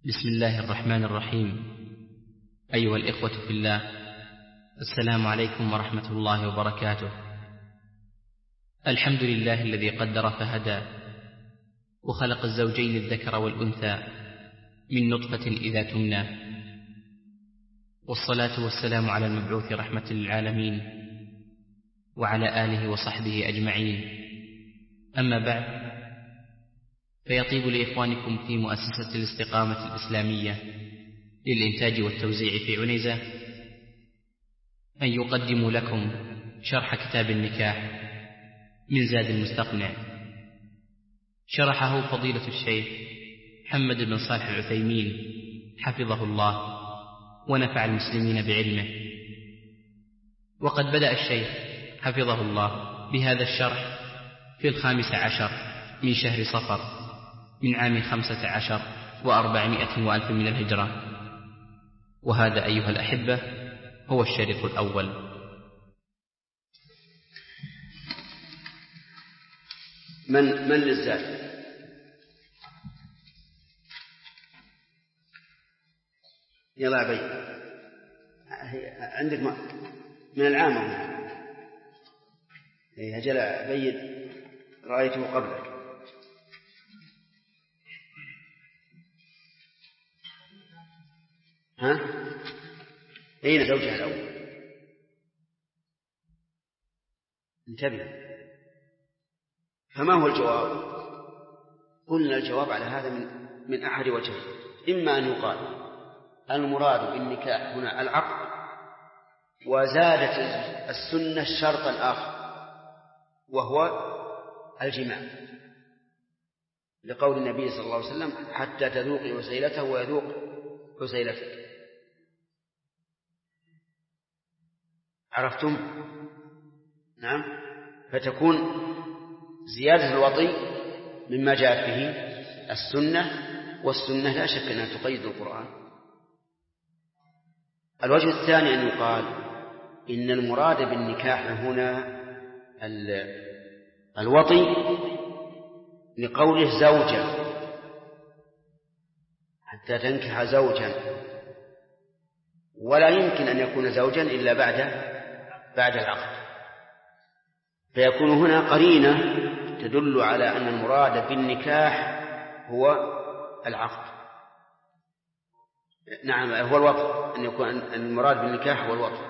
بسم الله الرحمن الرحيم. أيها الإخوة في الله، السلام عليكم ورحمة الله وبركاته. الحمد لله الذي قدر فهدى، وخلق الزوجين الذكر والأنثى من نطفة إذا تمنى، والصلاة والسلام على المبعوث رحمة للعالمين وعلى آله وصحبه أجمعين. أما بعد، فيطيب لإخوانكم في مؤسسة الاستقامة الإسلامية للإنتاج والتوزيع في عنيزة أن يقدموا لكم شرح كتاب النكاح من زاد المستقنع، شرحه فضيلة الشيخ محمد بن صالح العثيمين حفظه الله ونفع المسلمين بعلمه. وقد بدأ الشيخ حفظه الله بهذا الشرح في 15 من شهر صفر من عام 15 و400 وألف من الهجرة، وهذا أيها الأحبة هو الشريط الأول. من للزاد؟ يلا عبيد، عندك من العام أجل عبيد، رأيته قبلك. ها؟ أين زوجها الأول؟ انتبه. فما هو الجواب؟ قلنا الجواب على هذا من أحد وجهين. إما أن يقال المراد بالنكاح هنا العقد، وزادت السنة شرطا آخر وهو الجماع، لقول النبي صلى الله عليه وسلم: حتى تذوقي وسيلته ويذوق وسيلتك. عرفتم؟ نعم. فتكون زيادة الوطي مما جاءت به السنة، والسنة لا شك أنها تقيد القرآن. الوجه الثاني أن يقال إن المراد بالنكاح هنا الوطي، لقوله زوجا، حتى تنكح زوجا، ولا يمكن أن يكون زوجا إلا بعد العقد، فيكون هنا قرينة تدل على أن المراد بالنكاح هو العقد. نعم، هو الوطء، أن يكون المراد بالنكاح هو الوطء.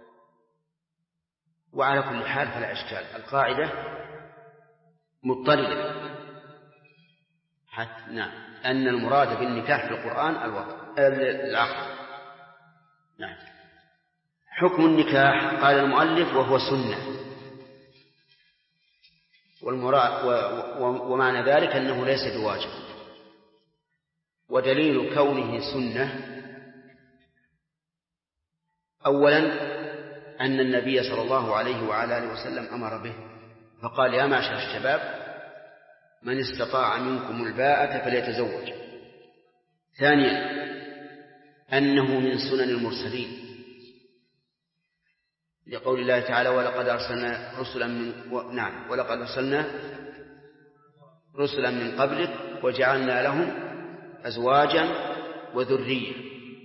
وعلى كل حال فلا إشكال، القاعدة مضطردة. نعم، أن المراد بالنكاح في القرآن العقد. نعم. حكم النكاح قال المؤلف وهو سنة، ومعنى ذلك أنه ليس بواجب. ودليل كونه سنة أولا أن النبي صلى الله عليه وعلى آله وسلم أمر به، فقال: يا معشر الشباب من استطاع منكم الباءة فليتزوج. ثانيا أنه من سنن المرسلين، لقول الله تعالى: ولقد أرسلنا رسلا من قبلك وجعلنا لهم أزواجا وذرية.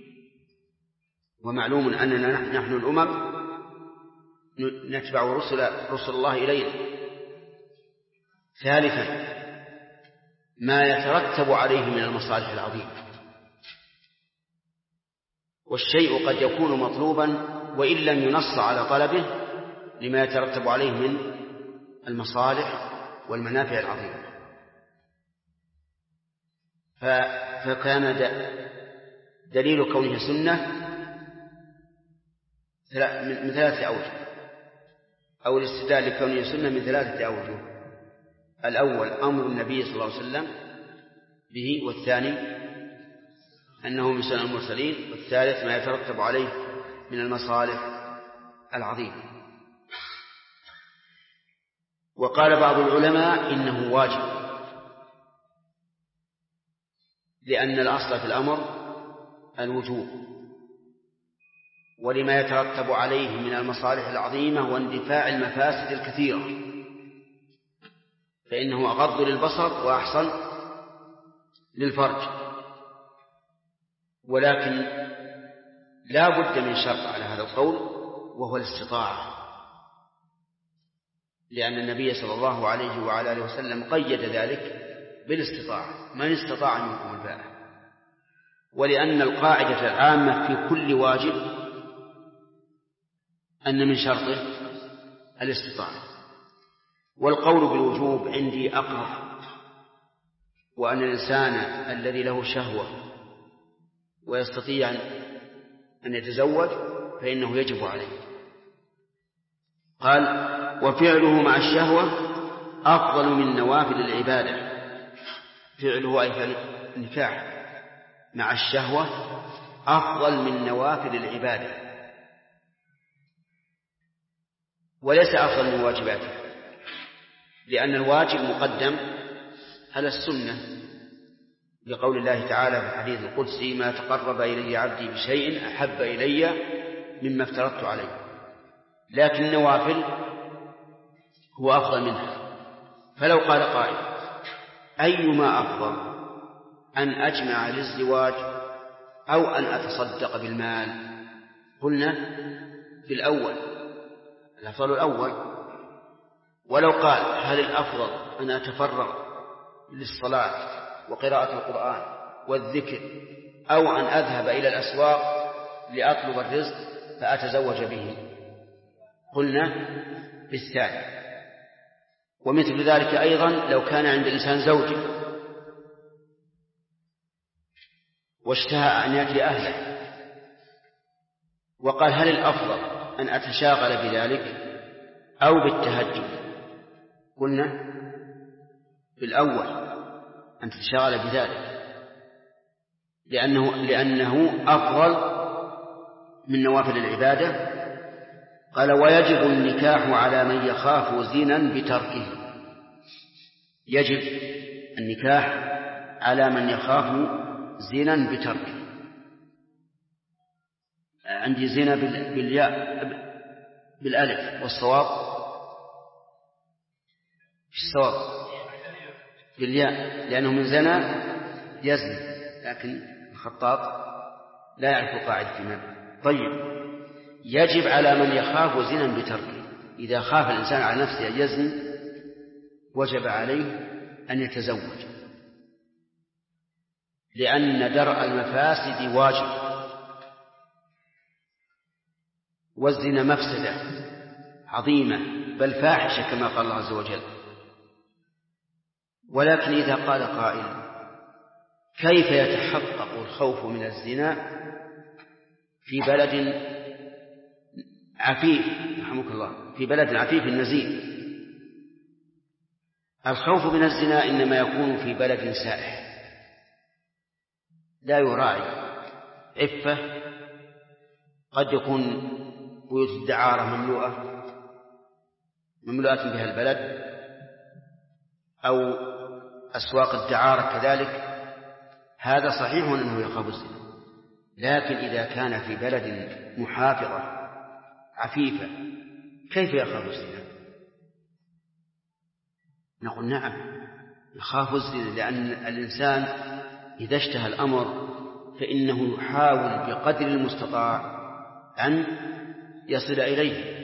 ومعلوم أننا نحن الأمم نتبع رسل الله إلينا. ثالثا ما يترتب عليه من المصالح العظيمة، والشيء قد يكون مطلوبا وإن لم ينص على طلبه لما يترتب عليه من المصالح والمنافع العظيمة. فكان دليل كونه سنة من 3 أوجه، أو الاستدلال لكونه سنة من 3 أوجه. الأول أمر النبي صلى الله عليه وسلم به، والثاني أنه من سنن المرسلين، والثالث ما يترتب عليه من المصالح العظيمة. وقال بعض العلماء إنه واجب، لأن الأصل في الأمر الوجوب، ولما يترتب عليه من المصالح العظيمة واندفاع المفاسد الكثيرة، فإنه أغض للبصر وأحصن للفرج. ولكن لا بد من شرط على هذا القول، وهو الاستطاعة، لأن النبي صلى الله عليه وعلى آله وسلم قيد ذلك بالاستطاعة: من استطاع منكم الباءة. ولأن القاعدة العامة في كل واجب أن من شرطه الاستطاعة. والقول بالوجوب عندي أقرب، وأن الإنسان الذي له شهوة ويستطيع أن يتزوج فإنه يجب عليه. قال: وفعله مع الشهوة أفضل من نوافل العبادة. فعله أي النكاح مع الشهوة أفضل من نوافل العبادة، وليس أفضل من واجباته، لأن الواجب مقدم على السنة، لقول الله تعالى في الحديث القدسي: ما تقرب إلي عبدي بشيء أحب إلي مما افترضت عليه. لكن النوافل هو أفضل منها. فلو قال قائل: أيما أفضل، أن أجمع للزواج أو أن أتصدق بالمال؟ قلنا بالأول، الأفضل الأول. ولو قال: هل الأفضل أن أتفرغ للصلاة وقراءة القرآن والذكر، أو أن أذهب إلى الأسواق لأطلب الرزق فأتزوج به؟ قلنا بالثاني. ومثل ذلك أيضا لو كان عند الإنسان زوجة واشتهى أن يأتي أهله وقال: هل الأفضل أن أتشاغل بذلك أو بالتهجد؟ قلنا بالأول، أن تتشاغل بذلك، لأنه أفضل من نوافل العبادة. قال: ويجب النكاح على من يخاف زنا بتركه. يجب النكاح على من يخاف زنا بتركه. عندي زنا بالياء بالألف، والصواب الصواب بالياء، لأنه من زنا يزني، لكن الخطاط لا يعرف قاعدة النبي. طيب، يجب على من يخاف زنا بتركه. إذا خاف الإنسان على نفسه أن يزني وجب عليه أن يتزوج، لأن درء المفاسد واجب، والزنا مفسدة عظيمة بل فاحشة كما قال الله عز وجل. ولكن إذا قال قائل: كيف يتحقق الخوف من الزنا في بلد عفيف، رحمك الله، في بلد عفيف نزيه؟ الخوف من الزنا إنما يكون في بلد سائح لا يراعي عفة. قد يكون بيوت الدعارة مملوءة بها البلد، أو أسواق الدعارة كذلك، هذا صحيح أنه يخاف الزنا. لكن إذا كان في بلد محافظة عفيفة كيف يخاف الزنا؟ نقول نعم يخاف الزنا، لأن الإنسان إذا اشتهى الأمر فإنه يحاول بقدر المستطاع أن يصل إليه،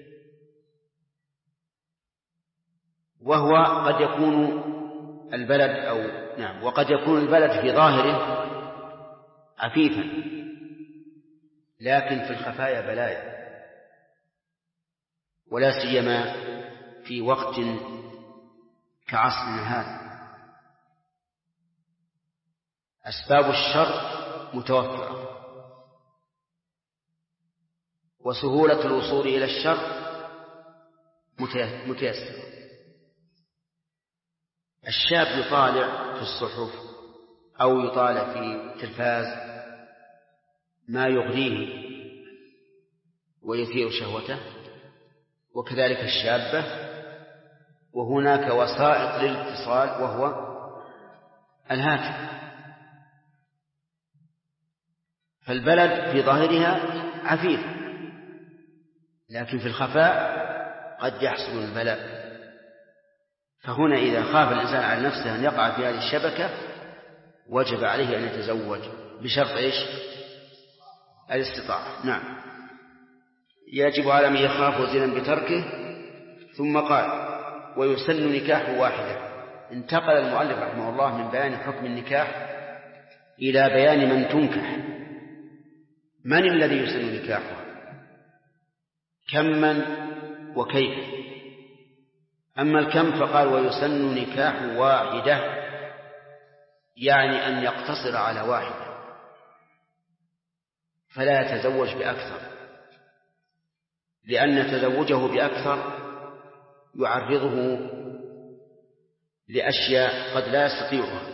وهو قد يكون البلد وقد يكون البلد في ظاهره عفيفا، لكن في الخفايا بلايا، ولا سيما في وقت كعصرنا هذا. أسباب الشر متوفرة، وسهولة الوصول إلى الشر متيسرة. الشاب يطالع في الصحف أو يطالع في التلفاز ما يغريه ويثير شهوته، وكذلك الشابة، وهناك وسائط للاتصال وهو الهاتف. فالبلد في ظاهرها عفيف، لكن في الخفاء قد يحصل البلاء. فهنا إذا خاف الإنسان على نفسه أن يقع في هذه الشبكة وجب عليه أن يتزوج بشرط إيش؟ الاستطاعة. نعم. يجب على من يخاف زنا بتركه. ثم قال ويسن نكاح واحدة. انتقل المؤلف رحمه الله من بيان حكم النكاح إلى بيان من تنكح. من الذي يسن نكاحه؟ كمن وكيف. أما الكم فقال ويسن نكاح واحدة، يعني أن يقتصر على واحدة فلا يتزوج بأكثر، لأن تزوجه بأكثر يعرضه لأشياء قد لا يستطيعها.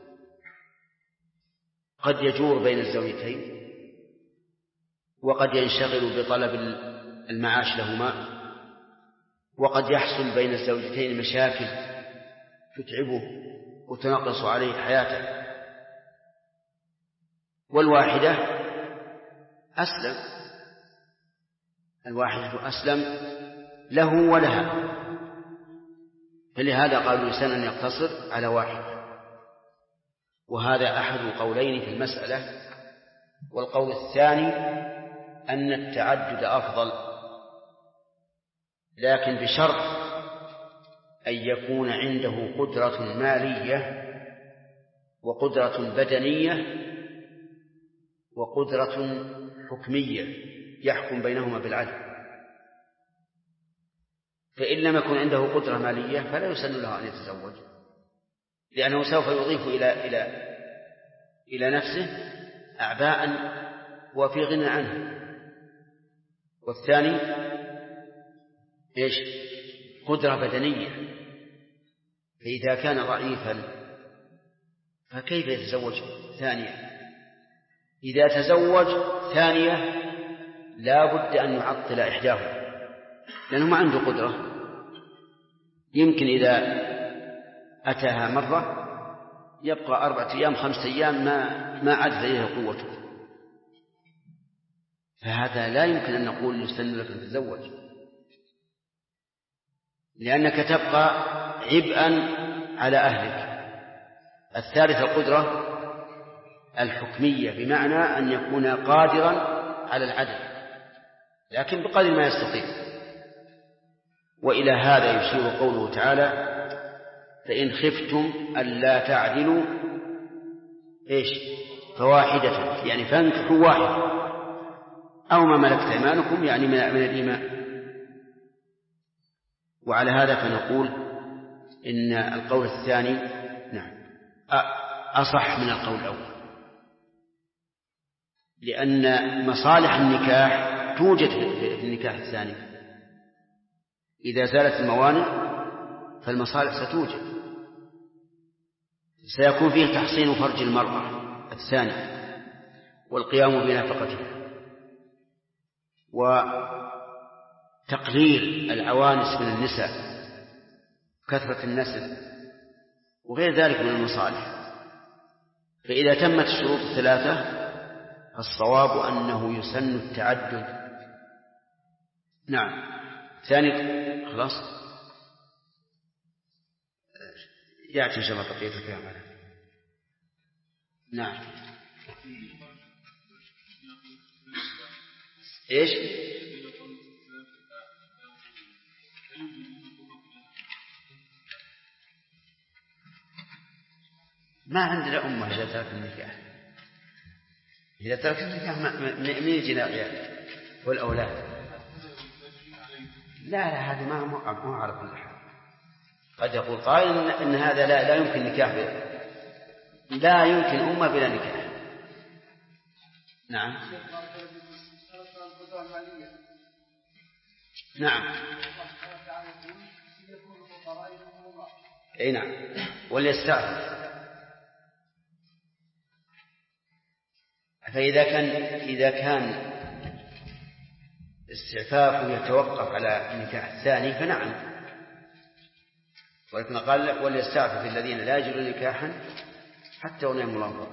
قد يجور بين الزوجتين، وقد ينشغل بطلب المعاش لهما، وقد يحصل بين الزوجتين مشاكل تتعبه وتنقص عليه حياته. والواحدة أسلم، الواحدة أسلم له ولها، فلهذا قالوا الإنسان أن يقتصر على واحد. وهذا أحد القولين في المسألة. والقول الثاني أن التعدد أفضل، لكن بشرط أن يكون عنده قدرة مالية وقدرة بدنية وقدرة حكمية يحكم بينهما بالعدل. فإن لم يكن عنده قدرة مالية فلا يسن له أن يتزوج، لأنه سوف يضيف إلى نفسه أعباء وفي غنى عنه. والثاني إيش؟ قدرة بدنية. فإذا كان ضعيفا فكيف يتزوج ثانية؟ إذا تزوج ثانية لا بد أن يعطل إحداهما، لأنه ما عنده قدرة. يمكن إذا أتاها مرة يبقى 4 أيام 5 أيام ما عاد إليه قوته، فهذا لا يمكن أن نقول يستن لك أن تتزوج، لأنك تبقى عبئا على أهلك. الثالث القدرة الحكمية، بمعنى أن يكون قادرا على العدل لكن بقدر ما يستطيع. وإلى هذا يشير قوله تعالى فإن خفتم ألا تعدلوا إيش؟ فواحدة، يعني فانكحوا واحدة، أو ما ملكت أيمانكم، يعني من الإيمان. وعلى هذا فنقول إن القول الثاني نعم أصح من القول الأول، لأن مصالح النكاح توجد في النكاح الثاني. إذا زالت الموانع فالمصالح ستوجد، سيكون فيه تحصين فرج المرأة الثاني والقيام بنفقتها وتقليل العوانس من النساء، كثرة النسل وغير ذلك من المصالح. فإذا تمت الشروط الثلاثة فالصواب أنه يسن التعدد. نعم. ثاني خلاص يأتي إن شاء الله بقية الكلام. نعم. إيش؟ ما عندنا أمة إذا ترك النكاح. إذا ترك النكاح من يجينا العيال والأولاد؟ لا هذا ما على كل حال. قد يقول قائل إن هذا لا يمكن نكاح لا يمكن أمة بلا نكاح. نعم. نعم. أي نعم. وليستعفف. فإذا كان استعفافه يتوقف على النكاح الثاني فنعم، ولكن قال وليستعفف الذين لا يجدون نكاحا حتى وليهم الأنفر.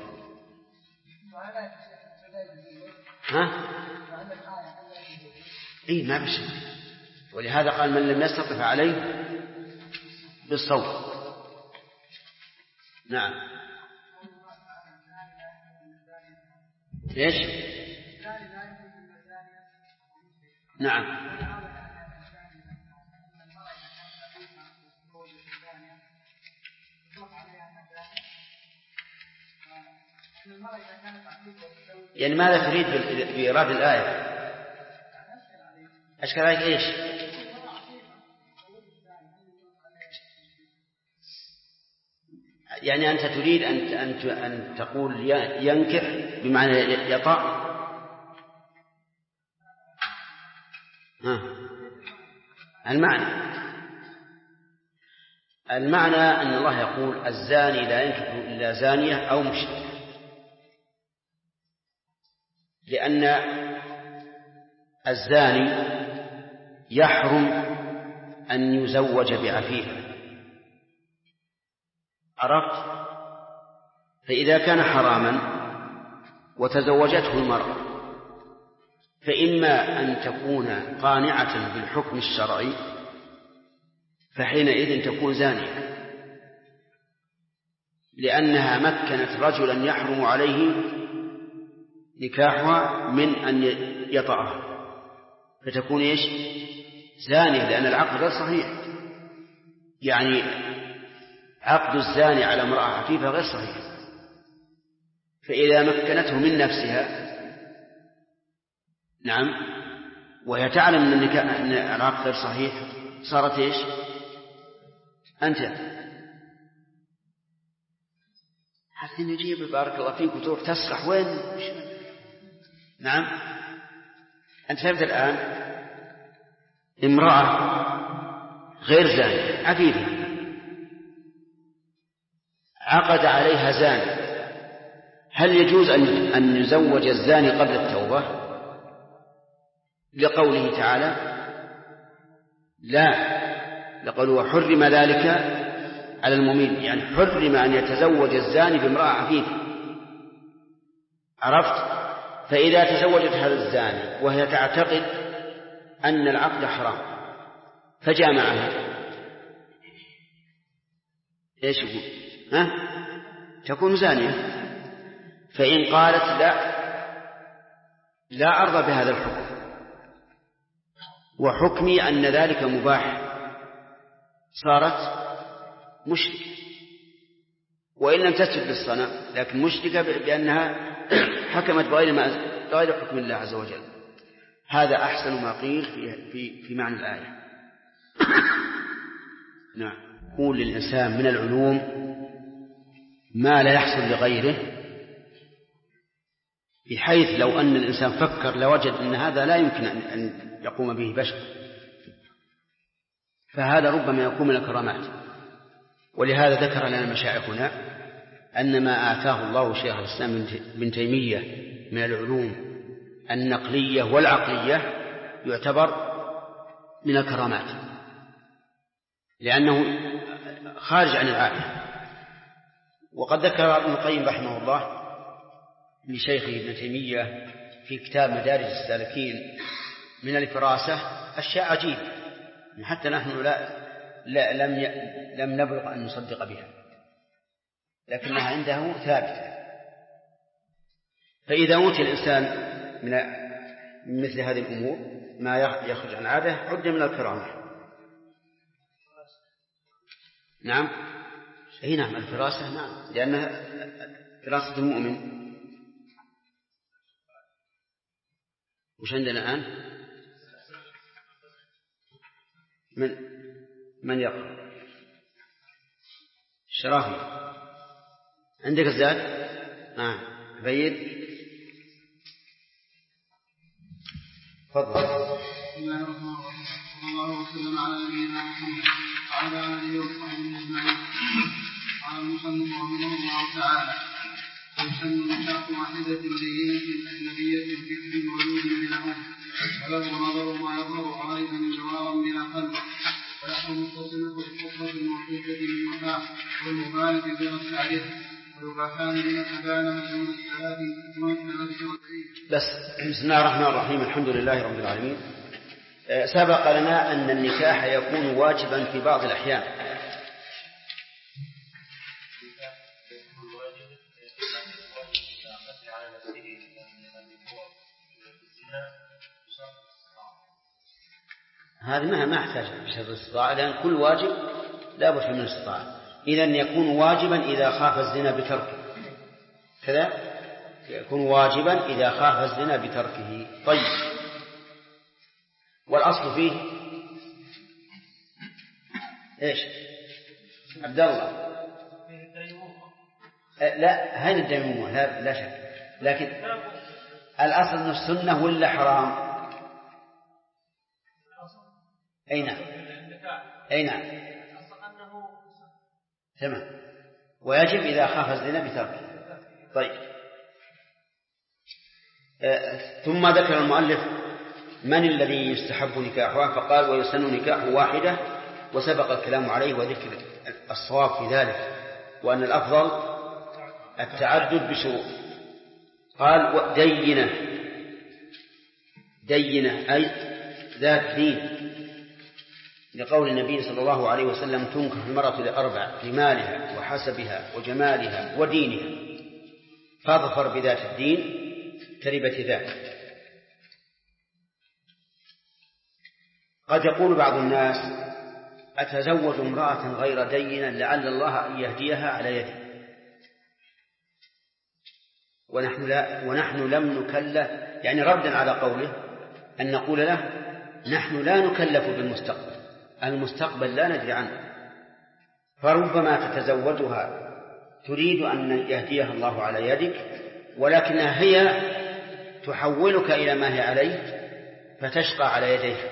ها؟ إيه ما بشي. ولهذا قال من لم يستطع عليه بالصوت. نعم. إيش؟ نعم. يعني ماذا تريد بإيراد الآية؟ أشكال عليك إيش؟ يعني أنت تريد أن تقول ينكح بمعنى يطأ؟ المعنى أن الله يقول الزاني لا ينكح إلا زانية أو مشركة، لأن الزاني يحرم أن يزوج بعفيفة، عرفت؟ فإذا كان حراما وتزوجته المرأة فإما أن تكون قانعة بالحكم الشرعي فحينئذ تكون زانية، لأنها مكنت رجلا يحرم عليه نكاحها من أن يطأها، فتكون إيش؟ زانية، لأن العقد غير صحيح. يعني عقد الزاني على امرأة عفيفة غير صحيح، فإذا مكنته من نفسها نعم وهي تعلم أن العقد غير صحيح صارت إيش؟ أنت حتى نجيب بارك الله فيك وتروح تسرح وين؟ نعم. أنت فهمت الآن؟ امرأة غير زانية عفيفة عقد عليها زاني، هل يجوز أن يزوج الزاني قبل التوبة؟ لقوله تعالى لا، لقوله وحرم ذلك على المؤمنين، يعني حرم أن يتزوج الزاني بامرأة عفيفة، عرفت؟ فإذا تزوجت هذا الزاني وهي تعتقد أن العقد حرام فجامعها إيش يقول؟ تكون زانية. فإن قالت لا أرضى بهذا الحكم وحكمي أن ذلك مباح صارت مشركة، وإن لم تسجد للصنم لكن مشركة بأنها حكمت بغير حكم الله عز وجل. هذا أحسن ما قيل في معنى الآية. نعم. يكون للإنسان من العلوم ما لا يحصل لغيره، بحيث لو أن الإنسان فكر لوجد أن هذا لا يمكن أن يقوم به بشر، فهذا ربما يكون من الكرامات. ولهذا ذكر لنا مشايخنا أن ما آتاه الله شيخ الإسلام ابن تيمية من العلوم النقلية والعقلية يعتبر من الكرامات، لأنه خارج عن العادة. وقد ذكر ابن القيم رحمه الله لشيخه ابن تيمية في كتاب مدارج السالكين من الفراسة أشياء عجيبة حتى نحن لم نبلغ أن نصدق بها، لكنها عنده ثابتة. فإذا أوتي الإنسان من مثل هذه الأمور ما يخرج عن عادة عد من الكرامة. نعم. أي نعم الفراسة، نعم، لأنها فراسة المؤمن. وش عندنا الآن؟ من يقرأ؟ الشرافي عندك الزاد؟ بيد تفضل. بسم الله الرحمن الرحيم. صلى الله وسلم على نبينا محمد وعلى آله وصحبه أجمعين. قال المصنف رحمه الله تعالى: ويسن نشاط واحدة بينة أجنبية الفكر الوجود من الأم، فله نظر ما يظهر غالبا جوارا بلا قلب، ويحرم التصنف الحكمة المحدثة للمكان والمبالغ بغير التعريف. بس. بسم الله الرحمن الرحيم. الحمد لله رب العالمين. سبق لنا أن النكاح يكون واجبا في بعض الأحيان، هذه ما احتاج بشرط الاستطاعة، لأن كل واجب لا بد من الاستطاعة. إذن يكون واجبا إذا خاف الزنا بتركه، كذا يكون واجبا إذا خاف الزنا بتركه. طيب، والأصل فيه إيش عبد الله؟ لا، هذه الديمومة لا شك، لكن الأصل أنه السنة ولا حرام؟ أي نعم تمام، ويجب إذا خاف الزنا بتركه. طيب، ثم ذكر المؤلف من الذي يستحب نكاحها، فقال ويسن نكاح واحدة، وسبق الكلام عليه وذكر الصواب في ذلك، وأن الأفضل التعدد بشروط. قال دينة أي ذات دين، لقول النبي صلى الله عليه وسلم تنكح المرأة لأربع: لمالها وحسبها وجمالها ودينها، فاظفر بذات الدين تربت ذاك. قد يقول بعض الناس: أتزوج امرأة غير دينة لعل الله أن يهديها على يدي، ونحن لم نكلف، يعني ردا على قوله أن نقول له نحن لا نكلف بالمستقبل، المستقبل لا ندري عنه، فربما تتزوجها تريد أن يهديها الله على يدك، ولكنها هي تحولك إلى ما هي عليه فتشقى على يديها.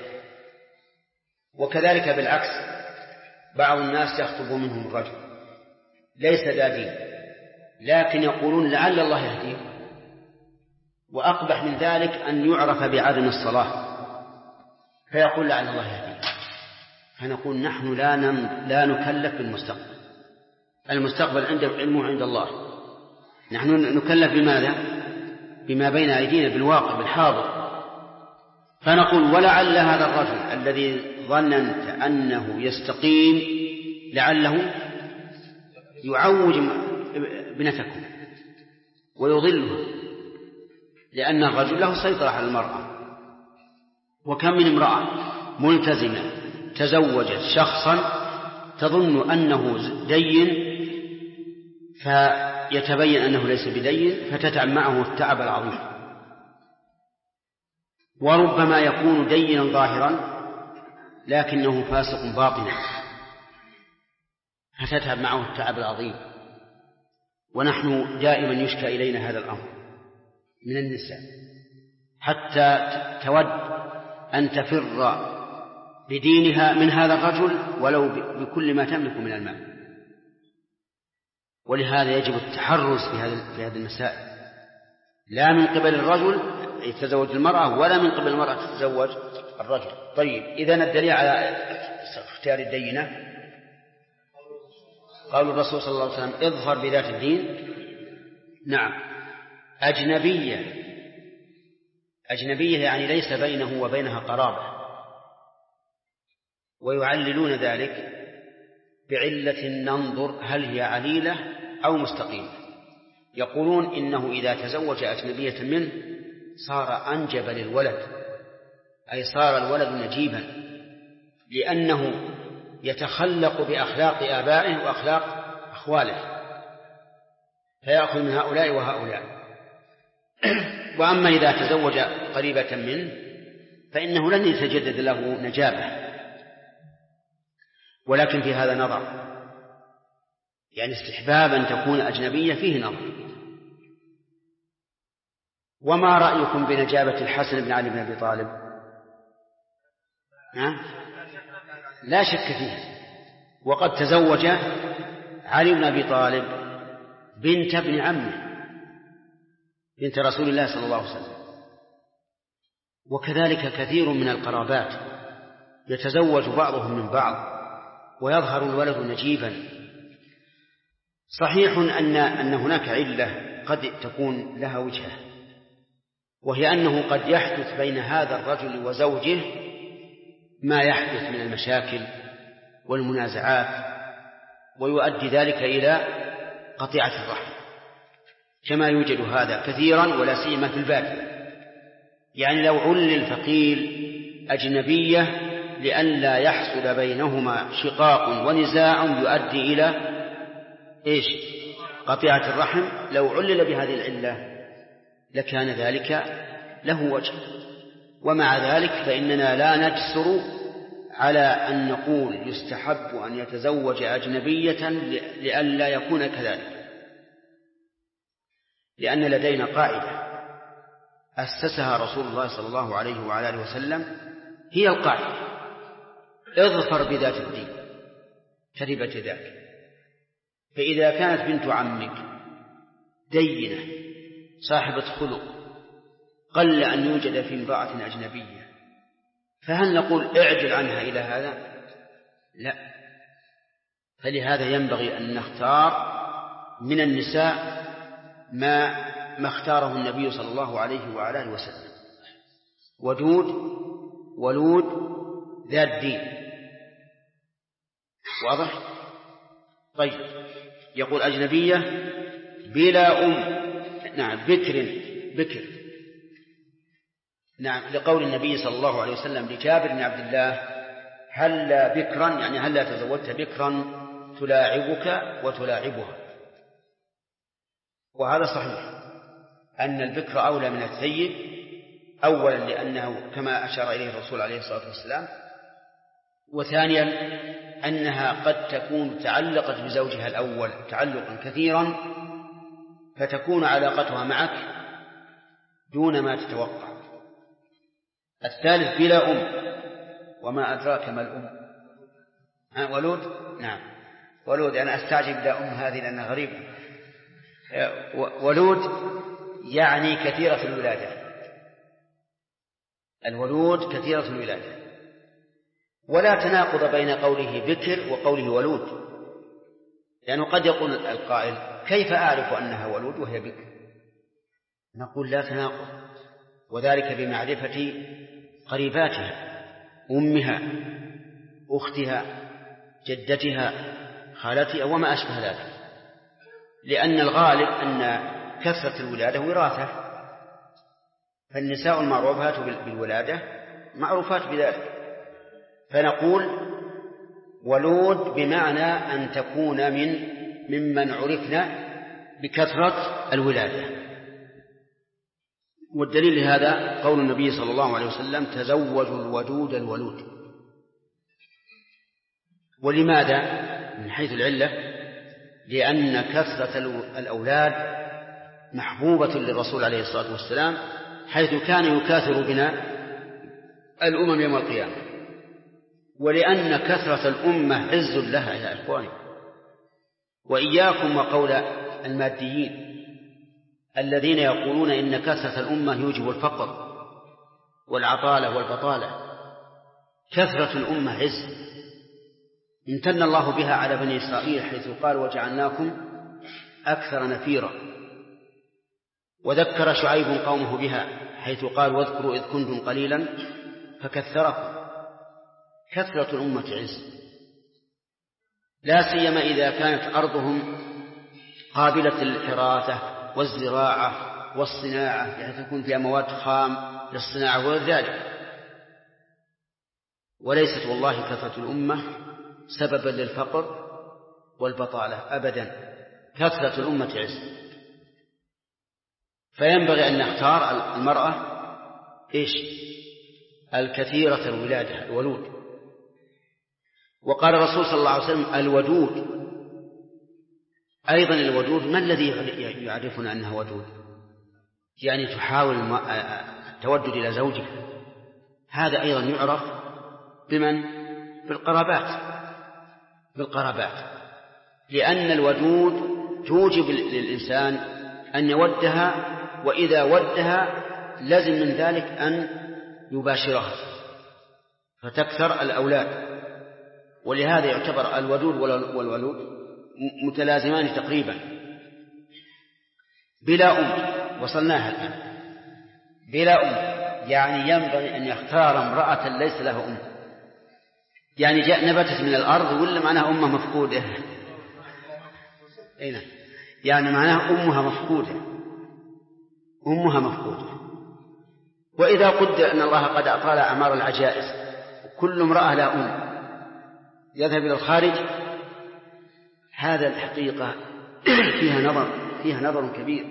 وكذلك بالعكس، بعض الناس يخطب منهم الرجل ليس ذا دين، لكن يقولون لعل الله يهديه، وأقبح من ذلك أن يعرف بعدم الصلاة فيقول لعل الله يهديه. فنقول نحن لا نكلف بالمستقبل، المستقبل عند علمه عند الله، نحن نكلف بماذا؟ بما بين أيدينا، بالواقع بالحاضر. فنقول ولعل هذا الرجل الذي ظننت أنه يستقيم لعله يعوج ابنتكم ويضلها، لأن الرجل له سيطرة على المرأة. وكم من امرأة ملتزمة تزوجت شخصا تظن أنه دين فيتبين أنه ليس بدين فتتعب معه التعب العظيم. وربما يكون دينا ظاهرا لكنه فاسق باطنا فتتعب معه التعب العظيم. ونحن دائما يشكى إلينا هذا الأمر من النساء، حتى تود أن تفر بدينها من هذا الرجل ولو بكل ما تملك من المال. ولهذا يجب التحرز في هذه المسائل، لا من قبل الرجل يتزوج المرأة ولا من قبل المرأة تتزوج الرجل. طيب، إذن الدليل على اختيار الدينة قال الرسول صلى الله عليه وسلم اظهر بذات الدين. نعم، أجنبية يعني ليس بينه وبينها قرابة، ويعللون ذلك بعلة ننظر هل هي عليلة أو مستقيمة. يقولون إنه إذا تزوج أجنبية منه صار أنجب للولد، أي صار الولد نجيبا، لأنه يتخلق بأخلاق آبائه وأخلاق أخواله، فيأخذ من هؤلاء وهؤلاء. وأما إذا تزوج قريبة منه فإنه لن يتجدد له نجابة. ولكن في هذا نظر، يعني استحباب أن تكون أجنبية فيه نظر. وما رأيكم بنجابة الحسن بن علي بن أبي طالب؟ لا شك فيه، وقد تزوج علي بن أبي طالب بنت ابن عمه، بنت رسول الله صلى الله عليه وسلم. وكذلك كثير من القرابات يتزوج بعضهم من بعض ويظهر الولد نجيبا. صحيح أن هناك علة قد تكون لها وجهة، وهي أنه قد يحدث بين هذا الرجل وزوجه ما يحدث من المشاكل والمنازعات، ويؤدي ذلك إلى قطيعة الرحم، كما يوجد هذا كثيرا ولا سيما في البادية. يعني لو علل فقيل أجنبية لئلا يحصل بينهما شقاق ونزاع يؤدي إلى إيش؟ قطيعة الرحم، لو علل بهذه العلة لكان ذلك له وجه. ومع ذلك فإننا لا نجسر على أن نقول يستحب أن يتزوج أجنبية لئلا يكون كذلك، لأن لدينا قاعدة أسسها رسول الله صلى الله عليه وعلى آله وسلم، هي القاعدة: اظفر بذات الدين تربت ذاك. فإذا كانت بنت عمك دينة صاحبة خلق قل أن يوجد في امرأة أجنبية، فهل نقول اعجل عنها إلى هذا؟ لا. فلهذا ينبغي أن نختار من النساء ما اختاره النبي صلى الله عليه وعلى آله وسلم: ودود ولود ذات دين. واضح؟ طيب، يقول أجنبية بلا نعم بكر. نعم، لقول النبي صلى الله عليه وسلم لجابر بن عبد الله: هلا بكرا، يعني هلا تزوجت بكرا تلاعبك وتلاعبها. وهذا صحيح أن البكر أولى من الثيب، أولا لأنه كما أشار إليه الرسول عليه الصلاة والسلام، وثانيا أنها قد تكون تعلقت بزوجها الأول تعلقا كثيرا فتكون علاقتها معك دون ما تتوقع. الثالث بلا وما أدراك ما الأم؟ ولود. نعم، ولود. أنا أستعجب بلا هذه لأنها غريبة. ولود يعني كثيرة الولادة، الولود كثيرة الولادة. ولا تناقض بين قوله بكر وقوله ولود، لأنه قد يقول القائل: كيف أعرف أنها ولود وهي بكر؟ نقول لا تناقض، وذلك بمعرفة قريباتها: أمها، أختها، جدتها، خالتها، وما أشبه ذلك. لأن الغالب أن كثرة الولادة وراثة، فالنساء المعروفات بالولادة معروفات بذلك. فنقول ولود بمعنى أن تكون ممن عرفنا بكثرة الولادة. والدليل لهذا قول النبي صلى الله عليه وسلم: تزوجوا الودود الولود. ولماذا؟ من حيث العلة: لأن كثرة الأولاد محبوبة للرسول عليه الصلاة والسلام، حيث كان يكاثر بنا الأمم يوم القيامة. ولأن كثرة الأمة عز لها يا إخواني. وإياكم وقول الماديين الذين يقولون إن كثرة الأمة يوجب الفقر والعطالة والبطالة. كثرة الأمة عز امتن الله بها على بني إسرائيل، حيث قال: وجعلناكم أكثر نفيرا. وذكر شعيب قومه بها، حيث قال: واذكروا إذ كنتم قليلا فكثركم. كثرة الأمة عز، لا سيما إذا كانت أرضهم قابلة للحراثة والزراعة والصناعة، يعني تكون فيها مواد خام للصناعة وغير ذلك. وليست والله كثرة الأمة سببا للفقر والبطالة أبدا. كثرة الأمة عز، فينبغي أن نختار المرأة الكثيرة الولادة، الولود. وقال الرسول صلى الله عليه وسلم: الودود. أيضا الودود، ما الذي يعرفنا أنها ودود؟ يعني تحاول التودد إلى زوجها. هذا أيضا يعرف بمن؟ بالقرابات. لأن الودود توجب للإنسان أن يودها، وإذا ودها لازم من ذلك أن يباشرها فتكثر الأولاد. ولهذا يعتبر الودود والولود متلازمان تقريبا. بلا وصلناها الآن. بلا يعني ينبغي أن يختار امرأة ليس لها يعني نبتت من الأرض ولا معناها أمها مفقودة؟ يعني معناها أمها مفقودة. وإذا قدر أن الله قد أطال أعمار العجائز وكل امرأة لا يذهب إلى الخارج، هذا الحقيقة فيها نظر كبير.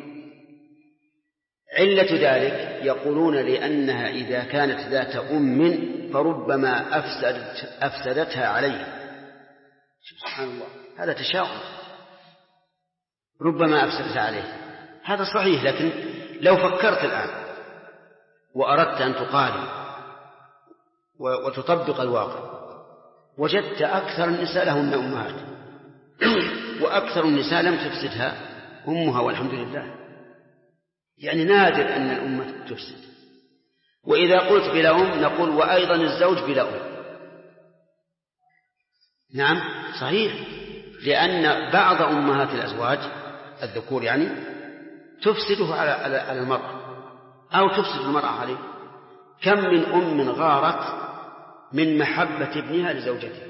علة ذلك يقولون لأنها إذا كانت ذات فربما أفسدتها عليه. سبحان الله، هذا تشاؤم، ربما أفسدتها عليه. هذا صحيح، لكن لو فكرت الآن وأردت أن تقارن وتطبق الواقع، وجدت أكثر النساء لهن أمهات، وأكثر النساء لم تفسدها أمها والحمد لله. يعني نادر أن الأمة تفسد. وإذا قلت بلا نقول وأيضا الزوج بلا نعم صحيح، لأن بعض أمهات الأزواج الذكور يعني تفسده على المرأة أو تفسد المرأة عليه. كم من غارت من محبة ابنها لزوجته،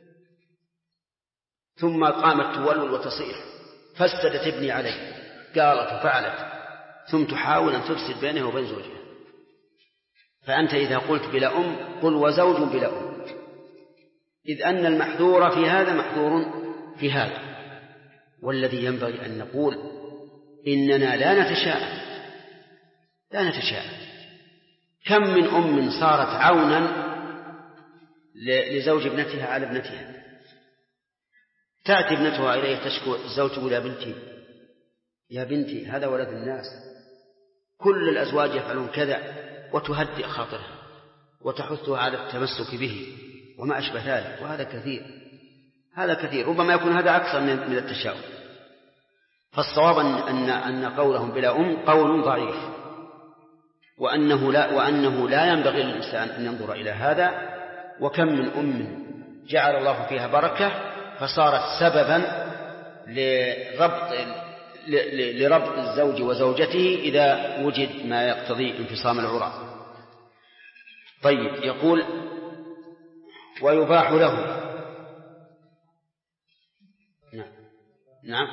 ثم قامت تولول وتصيح فسدت ابني عليه، قالت وفعلت، ثم تحاول أن تفسد بينه وبين زوجها. فأنت إذا قلت بلا قل وزوج بلا إذ أن المحذور في هذا محذور في هذا. والذي ينبغي أن نقول إننا لا نتشاءم. كم من صارت عونا لزوج ابنتها على ابنتها، تأتي ابنتها إليه تشكو الزوج تقول يا بنتي هذا ولد الناس، كل الأزواج يفعلون كذا، وتهدئ خاطرها وتحثها على التمسك به وما أشبه ذلك. وهذا كثير، ربما يكون هذا أكثر من التشاؤم. فالصواب أن قولهم بلا قول ضعيف، وأنه لا ينبغي للإنسان أن ينظر إلى هذا. وكم من جعل الله فيها بركة فصارت سببا لربط الزوج وزوجته إذا وجد ما يقتضي انفصام العرى. طيب، يقول ويباح له نعم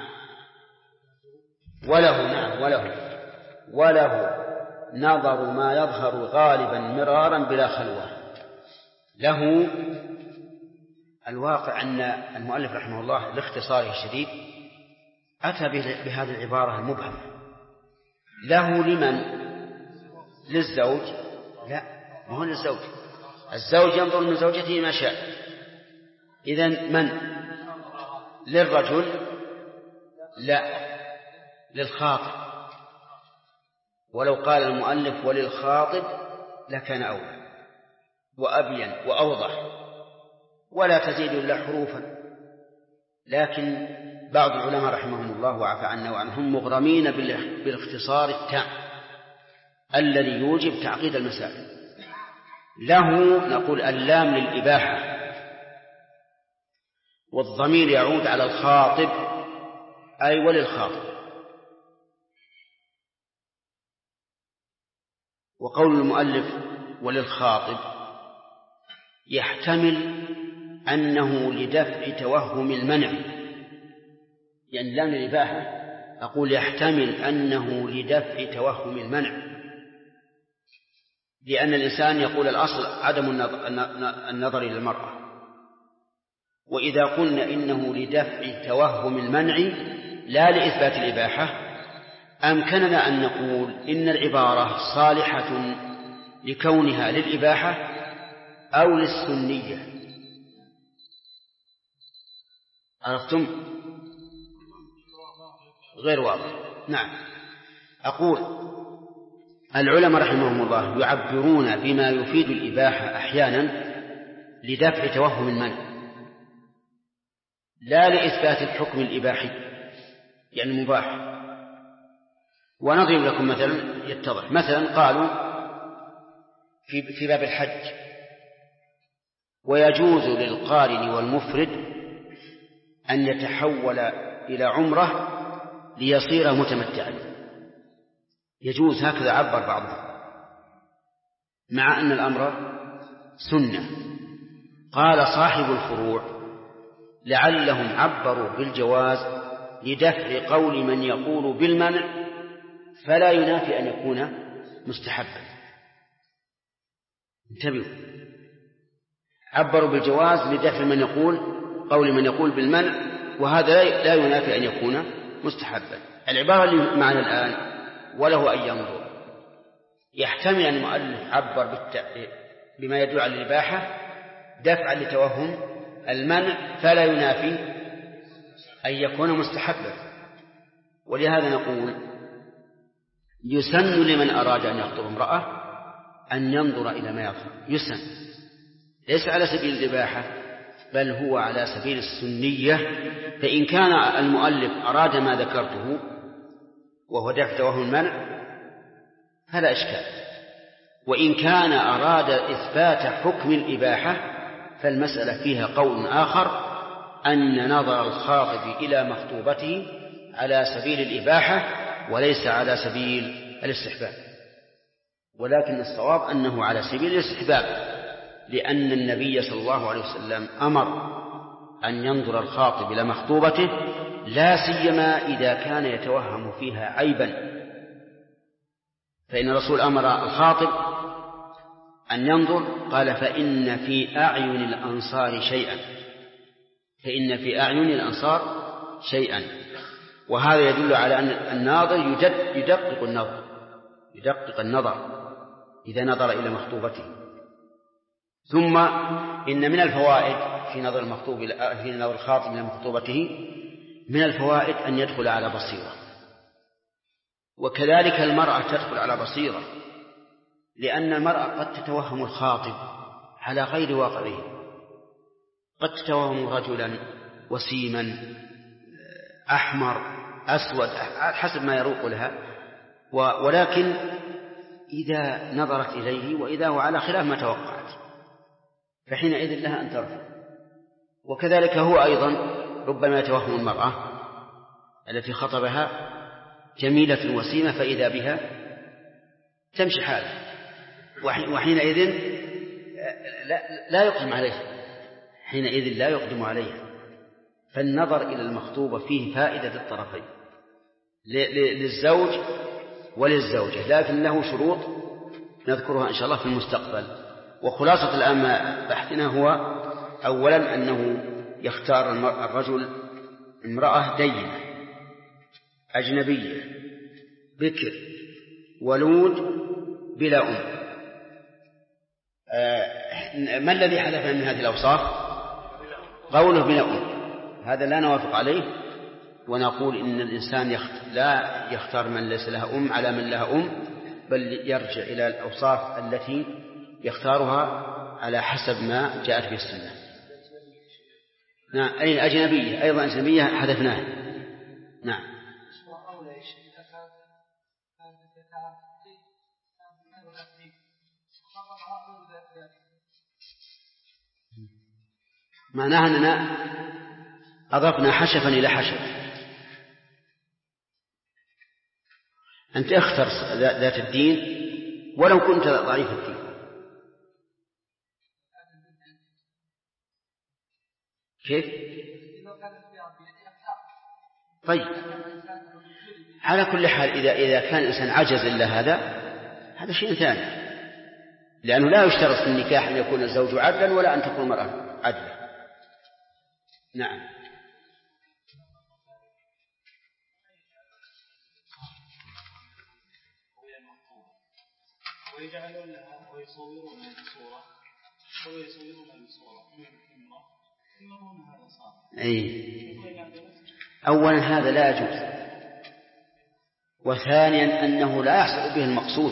وله نظر ما يظهر غالبا مرارا بلا خلوة. له الواقع أن المؤلف رحمه الله لاختصاره الشديد أتى بهذه العبارة المبهمة. له لمن؟ للزوج؟ لا، ما هو للزوج. الزوج ينظر من زوجته ما شاء. إذن من؟ للرجل؟ لا، للخاطب. ولو قال المؤلف وللخاطب لكان أولى وأبين وأوضح، ولا تزيد إلا حروفا. لكن بعض العلماء رحمهم الله وعفى عنا وعنهم مغرمين بالاختصار التام الذي يوجب تعقيد المسائل. له نقول اللام للإباحة، والضمير يعود على الخاطب أي وللخاطب. وقول المؤلف وللخاطب يحتمل أنه لدفع توهم المنع، يعني لام الإباحة أقول يحتمل أنه لدفع توهم المنع، لأن الإنسان يقول الأصل عدم النظر إلى المرأة. وإذا قلنا إنه لدفع توهم المنع لا لإثبات الإباحة أمكننا أن نقول إن العبارة صالحة لكونها للإباحة أو للسنية. عرفتم؟ غير واضح. نعم، أقول العلماء رحمهم الله يعبرون بما يفيد الإباحة أحيانا لدفع توهم المنع لا لإثبات الحكم الإباحي، يعني مباح. ونضرب لكم مثلا يتضح. مثلا قالوا في باب الحج ويجوز للقارن والمفرد أن يتحول إلى عمرة ليصير متمتعا. يجوز، هكذا عبر بعضهم، مع أن الأمر سنة. قال صاحب الفروع لعلهم عبروا بالجواز لدفع قول من يقول بالمنع فلا ينافي أن يكون مستحبا. انتبهوا، عبروا بالجواز لدفع من يقول قول من يقول بالمنع، وهذا لا ينافي أن يكون مستحبا. العبارة اللي معنا الآن وله أن ينظر، يحتمل أن المؤلف عبر بما يدل على الإباحة دفعا لتوهم المنع، فلا ينافي أن يكون مستحبا. ولهذا نقول يسن لمن أراد أن يخطب امرأة أن ينظر إلى ما يظهر، يسن، ليس على سبيل الإباحة بل هو على سبيل السنية. فإن كان المؤلف أراد ما ذكرته وهو دفع توهم المنع فلا إشكال، وإن كان أراد إثبات حكم الإباحة فالمسألة فيها قول آخر، أن نظر الخاطب إلى مخطوبته على سبيل الإباحة وليس على سبيل الاستحباب، ولكن الصواب أنه على سبيل الاستحباب، لأن النبي صلى الله عليه وسلم أمر أن ينظر الخاطب إلى مخطوبته، لا سيما إذا كان يتوهم فيها عيبا، فإن الرسول أمر الخاطب أن ينظر، قال فإن في أعين الأنصار شيئا، فإن في أعين الأنصار شيئا. وهذا يدل على أن الناظر يدقق النظر إذا نظر إلى مخطوبته. ثم إن من الفوائد في نظر الخاطب إلى مخطوبته من الفوائد أن يدخل على بصيرة، وكذلك المرأة تدخل على بصيرة، لأن المرأة قد تتوهم الخاطب على غير واقعه، قد تتوهم رجلا وسيما أحمر أسود حسب ما يروق لها، ولكن إذا نظرت إليه وإذا هو على خلاف ما توقعت فحينئذ لها أن ترفض. وكذلك هو أيضا ربما يتوهم المرأة التي خطبها جميلة وسيمة فإذا بها تمشي حالها، وحينئذ لا يقدم عليها، حينئذ لا يقدم عليها. فالنظر إلى المخطوبة فيه فائدة الطرفين، للزوج وللزوجة، لكن له شروط نذكرها إن شاء الله في المستقبل. وخلاصة الآن بحثنا هو أولا أنه يختار الرجل امرأة دينة أجنبية بكر ولود بلا أم. ما الذي حدث من هذه الأوصاف؟ قوله بلا أم، هذا لا نوافق عليه، ونقول إن الإنسان لا يختار من ليس لها أم على من لها أم، بل يرجع إلى الأوصاف التي يختارها على حسب ما جاءت به السنة. نعم، أي أجنبية، أيضا أجنبية حذفناها. نعم. معناها أننا أضفنا حشفا إلى حشف. أنت اختر ذات الدين ولو كنت ضعيف الدين. كيف؟ طيب، على كل حال إذا كان الإنسان عجز إلا هذا شيء ثاني، لأنه لا يشترط في النكاح أن يكون الزوج عدلا ولا أن تكون المرأة عدلا. نعم. ويجعلون لها ويصورون بصورة ويصورون بصورة يمرون هذا صار. أولا هذا لا يجوز، وثانيا أنه لا يحصل به المقصود.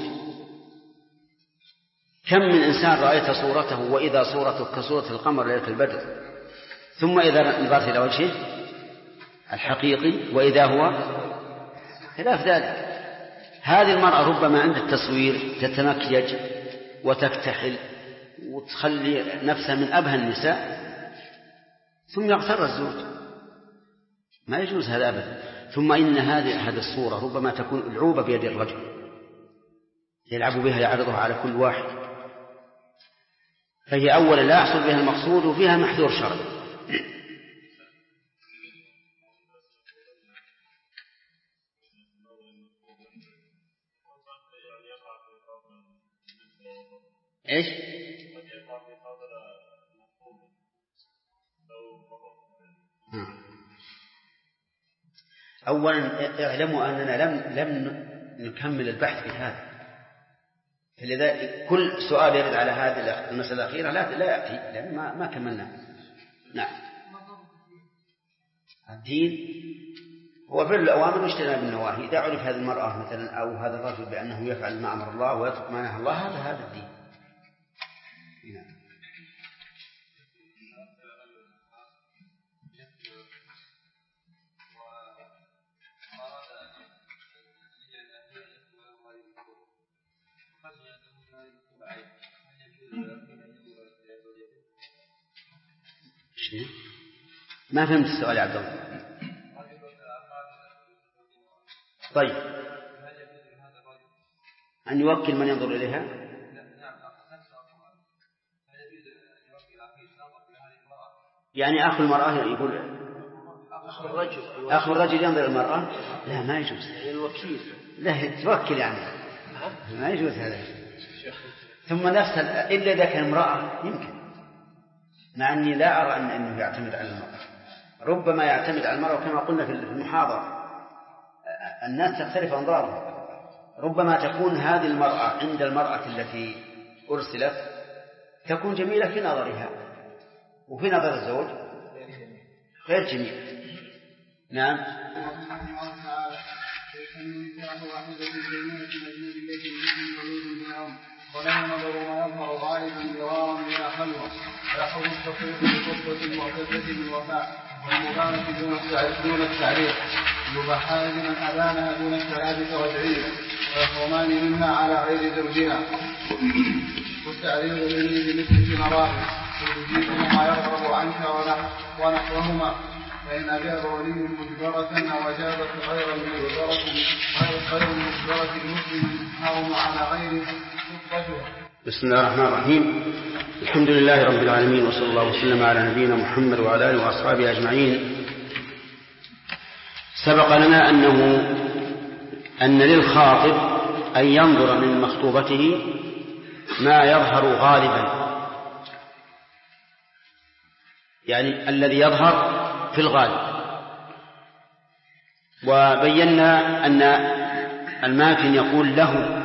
كم من إنسان رأيت صورته وإذا صورته كصورة القمر ليلة البدر، ثم إذا نظرت إلى وجهه الحقيقي وإذا هو خلاف ذلك. هذه المرأة ربما عند التصوير تتمكيج وتكتحل وتخلي نفسها من أبهى النساء، ثم يغتر الزوج. ما يجوز هذا أبدا. ثم إن هذه الصورة ربما تكون ألعوبة بيد الرجل يلعب بها يعرضها على كل واحد، فهي أولا لا يحصل بها المقصود وفيها محذور شرعي. إيش؟ أولا اعلموا أننا لم نكمل البحث في هذا، فلذا كل سؤال يرد على هذه المسألة الأخيرة لا يأتي، لأن ما كملنا. نعم. الدين هو فعل الأوامر واجتناب النواهي. إذا عرف هذه المرأة مثلا أو هذا الرجل بأنه يفعل ما أمر الله ويترك ما نهى الله، هذا الدين. نعم. ما فهمت السؤال يا عبد الله. طيب، أن يوكل من ينظر إليها؟ يعني أخو المرأة يقول أخو الرجل ينظر إلى المرأة؟ لا، ما يجوز. الوكيل لا توكل يعني ما يجوز هذا. ثم نفس إلا إذا كان امرأة يمكن، مع أني لا أرى أنه يعتمد على المرأة. ربما يعتمد على المرأة كما قلنا في المحاضرة، الناس تختلف أنظارهم. ربما تكون هذه المرأة عند المرأة التي أرسلت تكون جميلة في نظرها، وفي نظر الزوج غير جميل. نعم. ولا ينظر ما يظهر غالبا ضرارا بلا خلوة، ويحرم التصريف بخطبة وخطبة بالوفاء والمبانة دون التعريف، يباحان لمن أبانها دون الثلاثة والعيد، ويحرمان منها على غير زوجها، والتعريض به بمثل مراحل وتجيب ما يرغب عنك ونحوهما، فإن أجاب ولي مجبرة أو أجابت غير المجبرة المسلم أو على غير خطبتها. بسم الله الرحمن الرحيم. الحمد لله رب العالمين، وصلى الله وسلم على نبينا محمد وعلى آله وأصحابه أجمعين. سبق لنا أن للخاطب أن ينظر من مخطوبته ما يظهر غالبا، يعني الذي يظهر في الغالب. وبينا أن الماتن يقول له،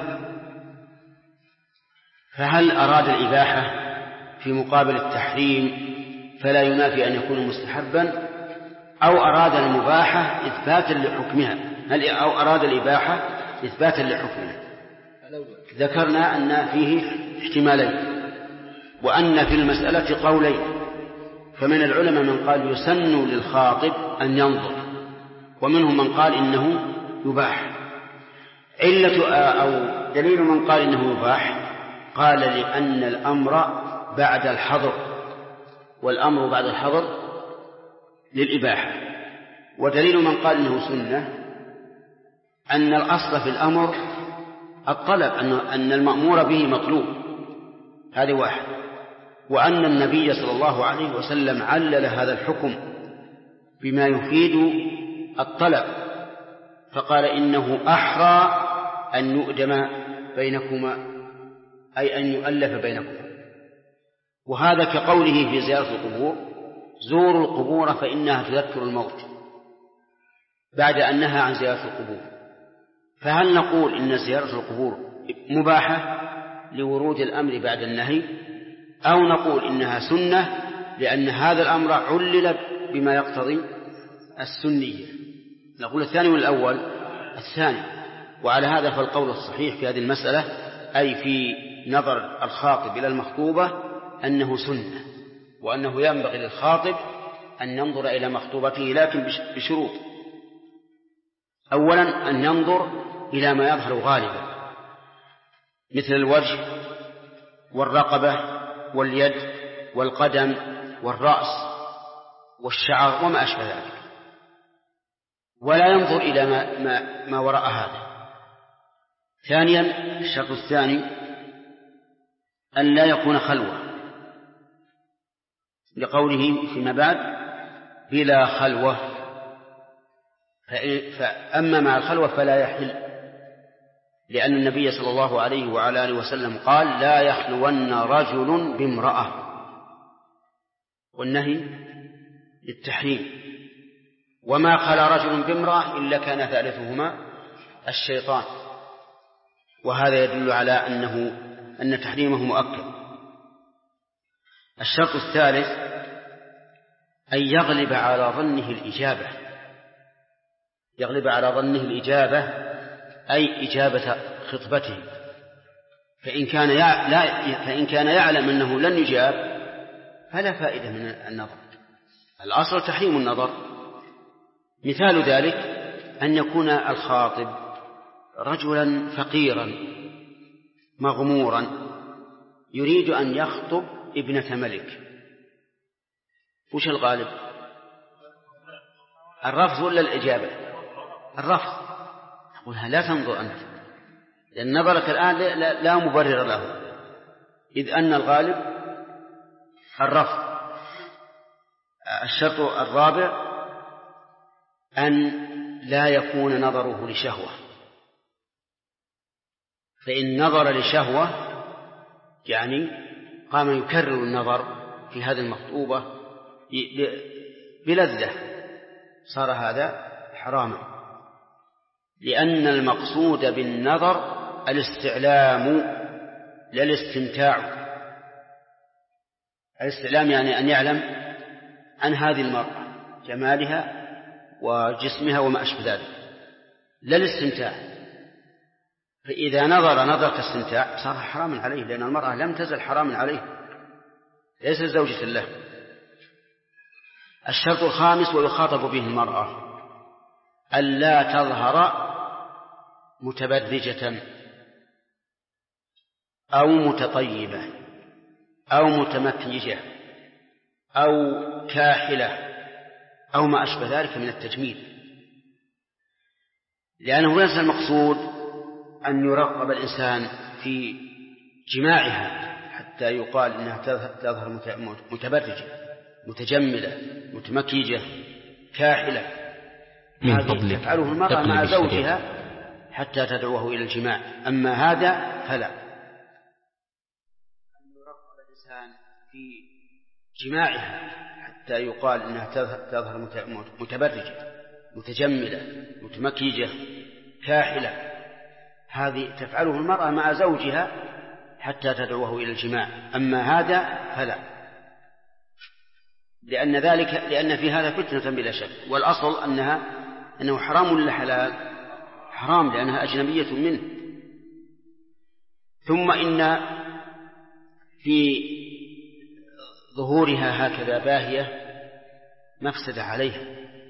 فهل أراد الإباحة في مقابل التحريم فلا ينافي أن يكون مستحبا، أو أراد المباحة إثباتا لحكمها، أو أراد الإباحة إثباتا لحكمها؟ ذكرنا أن فيه احتمالين، وأن في المسألة قولين. فمن العلماء من قال يسن للخاطب أن ينظر، ومنهم من قال إنه يباح. علة أو دليل من قال إنه يباح قال لأن الأمر بعد الحظر، والأمر بعد الحظر للإباحة. ودليل من قال إنه سنة أن الأصل في الأمر الطلب، أن المأمور به مطلوب، هذه واحد. وأن النبي صلى الله عليه وسلم علل هذا الحكم بما يفيد الطلب، فقال إنه أحرى أن يؤدم بينكما، أي أن يؤلف بينكما. وهذا كقوله في زيارة القبور: زوروا القبور فإنها تذكر الموت، بعد أن نهى عن زيارة القبور. فهل نقول إن زيارة القبور مباحة لورود الأمر بعد النهي، أو نقول إنها سنة لأن هذا الأمر علل بما يقتضي السنية؟ نقول الثاني والأول الثاني. وعلى هذا فالقول الصحيح في هذه المسألة، أي في نظر الخاطب إلى المخطوبة، أنه سنة، وأنه ينبغي للخاطب أن ينظر إلى مخطوبته، لكن بشروط. أولا أن ينظر إلى ما يظهر غالبا، مثل الوجه والرقبة واليد والقدم والرأس والشعر وما أشبه ذلك، ولا ينظر إلى ما وراء هذا. ثانيا الشرط الثاني أن لا يكون خلوة، لقوله فيما بعد بلا خلوة، فأما مع الخلوة فلا يحل، لأن النبي صلى الله عليه وعلى آله وسلم قال لا يخلون رجل بامرأة، والنهي للتحريم. وما خلا رجل بامرأة إلا كان ثالثهما الشيطان، وهذا يدل على أن تحريمه مؤكد. الشرط الثالث أن يغلب على ظنه الإجابة، يغلب على ظنه الإجابة أي إجابة خطبته، فإن كان يعلم أنه لن يجاب فلا فائدة من النظر، الأصل تحريم النظر. مثال ذلك أن يكون الخاطب رجلا فقيرا مغمورا يريد أن يخطب ابنة ملك، وش الغالب؟ الرفض ولا الإجابة؟ الرفض. أقولها لا تنظر أنت، لأن نظرك الآن لا مبرر له، إذ أن الغالب الرفض. الشرط الرابع أن لا يكون نظره لشهوة، فإن نظر لشهوة يعني قام يكرر النظر في هذه المخطوبة بلذة صار هذا حراما، لأن المقصود بالنظر الاستعلام لا الاستمتاع. الاستعلام يعني أن يعلم عن هذه المرأة جمالها وجسمها وما أشبه ذلك، لا الاستمتاع. فإذا نظر كاستمتاع صار حراما عليه، لأن المرأة لم تزل حراما عليه، ليس زوجة له. الشرط الخامس ويخاطب به المرأة ألا تظهر متبرجة أو متطيبة أو متمكيجة أو كاحلة أو ما أشبه ذلك من التجميل، لأنه ليس المقصود أن يرقب الإنسان في جماعها حتى يقال إنها تظهر متبرجة متجملة متمكيجة كاحلة. هذه تفعله المرأة مع زوجها حتى تدعوه إلى الجماع، أما هذا فلا. أن يرقب الإنسان في جماعها حتى يقال إنها تظهر متبرجة متجملة متمكيجة كاحلة، هذه تفعله المرأة مع زوجها حتى تدعوه إلى الجماع، أما هذا فلا، لأن في هذا فتنة بلا شك. والأصل أنه حرام ولا حلال؟ حرام، لأنها أجنبية منه. ثم إن في ظهورها هكذا باهية مفسدة عليها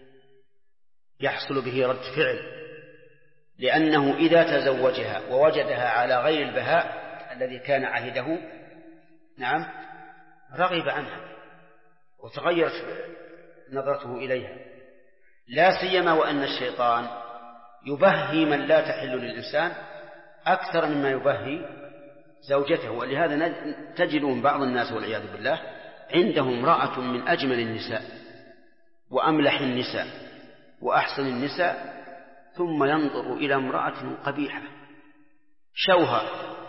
يحصل به رد فعل، لأنه إذا تزوجها ووجدها على غير البهاء الذي كان عهده نعم رغب عنها وتغيرت نظرته إليها، لا سيما وأن الشيطان يبهي من لا تحل للإنسان أكثر مما يبهي زوجته. ولهذا تجدون بعض الناس والعياذ بالله عندهم امرأة من أجمل النساء وأملح النساء وأحسن النساء، ثم ينظر إلى امرأة قبيحة شوها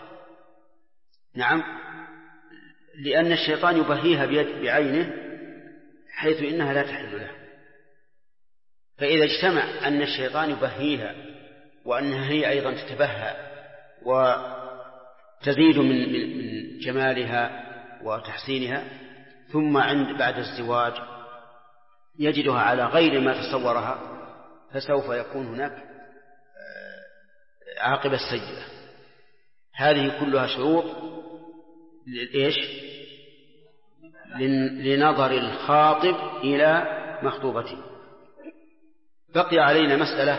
نعم، لأن الشيطان يبهيها بعينه حيث إنها لا تحل له. فإذا اجتمع أن الشيطان يبهيها وأنها هي أيضا تتبهى وتزيد من جمالها وتحسينها، ثم بعد الزواج يجدها على غير ما تصورها، فسوف يكون هناك عاقبة سيئة. هذه كلها شروط لنظر الخاطب إلى مخطوبته. بقي علينا مسألة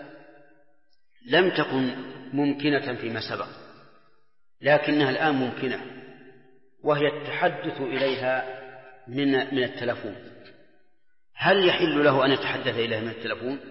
لم تكن ممكنة فيما سبق لكنها الآن ممكنة، وهي التحدث إليها من التلفون. هل يحل له أن يتحدث إليها من التلفون؟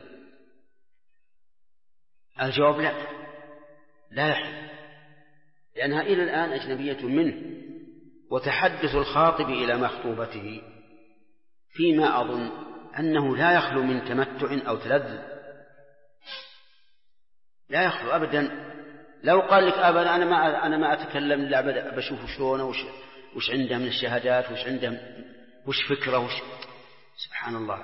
الجواب لا يحل، لأنها إلى الآن أجنبية منه، وتحدث الخاطب إلى مخطوبته فيما أظن أنه لا يخلو من تمتع أو تلذذ، لا يخلو أبدا لو قال لك أبدا أنا ما أتكلم إلا بشوف شلونه وش عنده من الشهادات وش عنده وش فكرة سبحان الله.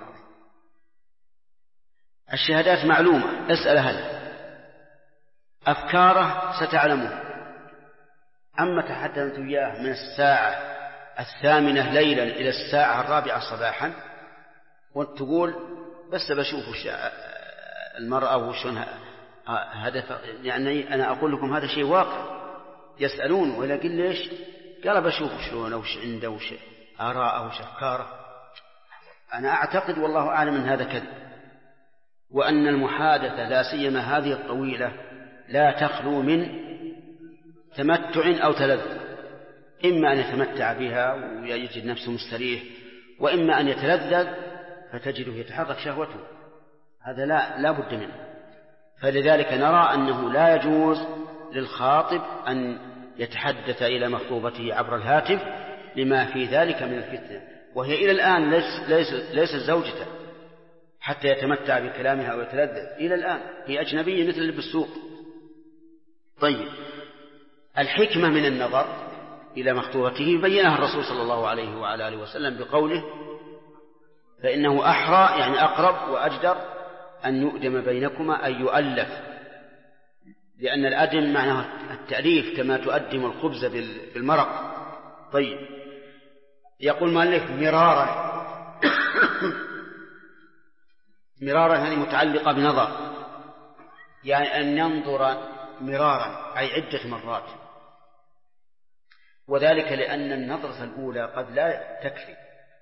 الشهادات معلومة، اسأل أهله، أفكاره ستعلمه. أما تحدثت إياه من الساعة 8 ليلا إلى الساعة 4 صباحا وتقول بس بشوف المرأة وشونها، هذا يعني أنا أقول لكم هذا شيء واقع. يسألون ولا قل ليش؟ قال بشوف شلونه وش عنده وش آراءه وش أفكاره. أنا أعتقد والله أعلم أن هذا كذب، وأن المحادثة لا سيما هذه الطويلة لا تخلو من تمتع أو تلذذ، إما أن يتمتع بها ويجد نفسه مستريح، وإما أن يتلذذ فتجده يتحرك شهوته. هذا لا بد منه. فلذلك نرى أنه لا يجوز للخاطب أن يتحدث إلى مخطوبته عبر الهاتف لما في ذلك من الفتنة، وهي إلى الآن ليست زوجته حتى يتمتع بكلامها ويتلذذ. إلى الآن هي أجنبية مثل اللي بالسوق. طيب، الحكمة من النظر إلى مخطوبته بينها الرسول صلى الله عليه وعلى آله وسلم بقوله فإنه أحرى، يعني أقرب وأجدر أن يؤدم بينكما، أن يؤلف، لأن الأدم معناه التأليف كما تؤدم الخبز بالمرق. طيب، يقول مؤلف مرارا مرارا هذه متعلقة بنظر، يعني أن ينظر مرارا أي عدة مرات، وذلك لأن النظرة الأولى قد لا تكفي.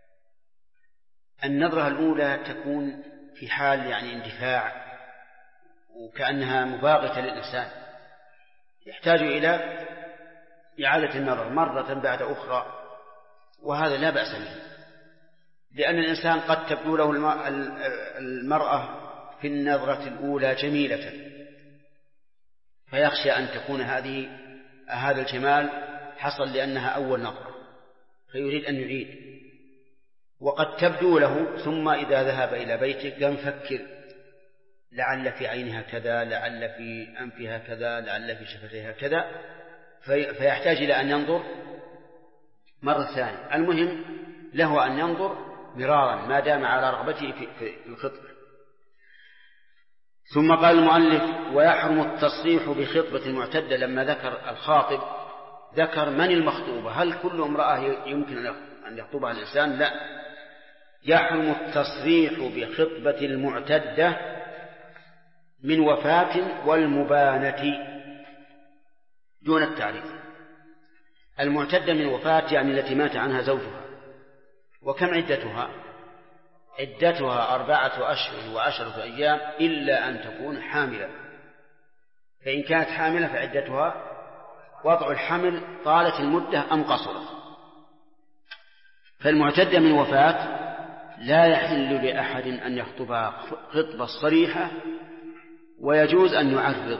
النظرة الأولى تكون في حال يعني اندفاع وكأنها مباغتة للإنسان، يحتاج إلى إعادة النظر مرة بعد أخرى، وهذا لا بأس به، لأن الإنسان قد تبدو له المرأة في النظرة الأولى جميلة، فيخشى أن تكون هذا الجمال حصل لأنها أول نظرة فيريد أن يعيد. وقد تبدو له ثم إذا ذهب إلى بيته قام فكر لعل في عينها كذا، لعل في أنفها كذا، لعل في شفتيها كذا، فيحتاج إلى أن ينظر مرة ثانية. المهم له أن ينظر مرارا ما دام على رغبته في الخطبة. ثم قال المؤلف ويحرم التصريح بخطبة المعتدة. لما ذكر الخاطب ذكر من المخطوبة. هل كل امرأة يمكن أن يخطبها الإنسان؟ لا، يحرم التصريح بخطبة المعتدة من وفاة والمبانة دون التعريف. المعتدة من وفاة يعني التي مات عنها زوجها. وكم عدتها؟ عدتها 4 أشهر و10 أيام إلا أن تكون حاملة، فإن كانت حاملة فعدتها وضع الحمل طالت المدة أم قصرت. فالمعتدة من وفاة لا يحل لأحد أن يخطبها خطبة صريحة، ويجوز أن يعرض.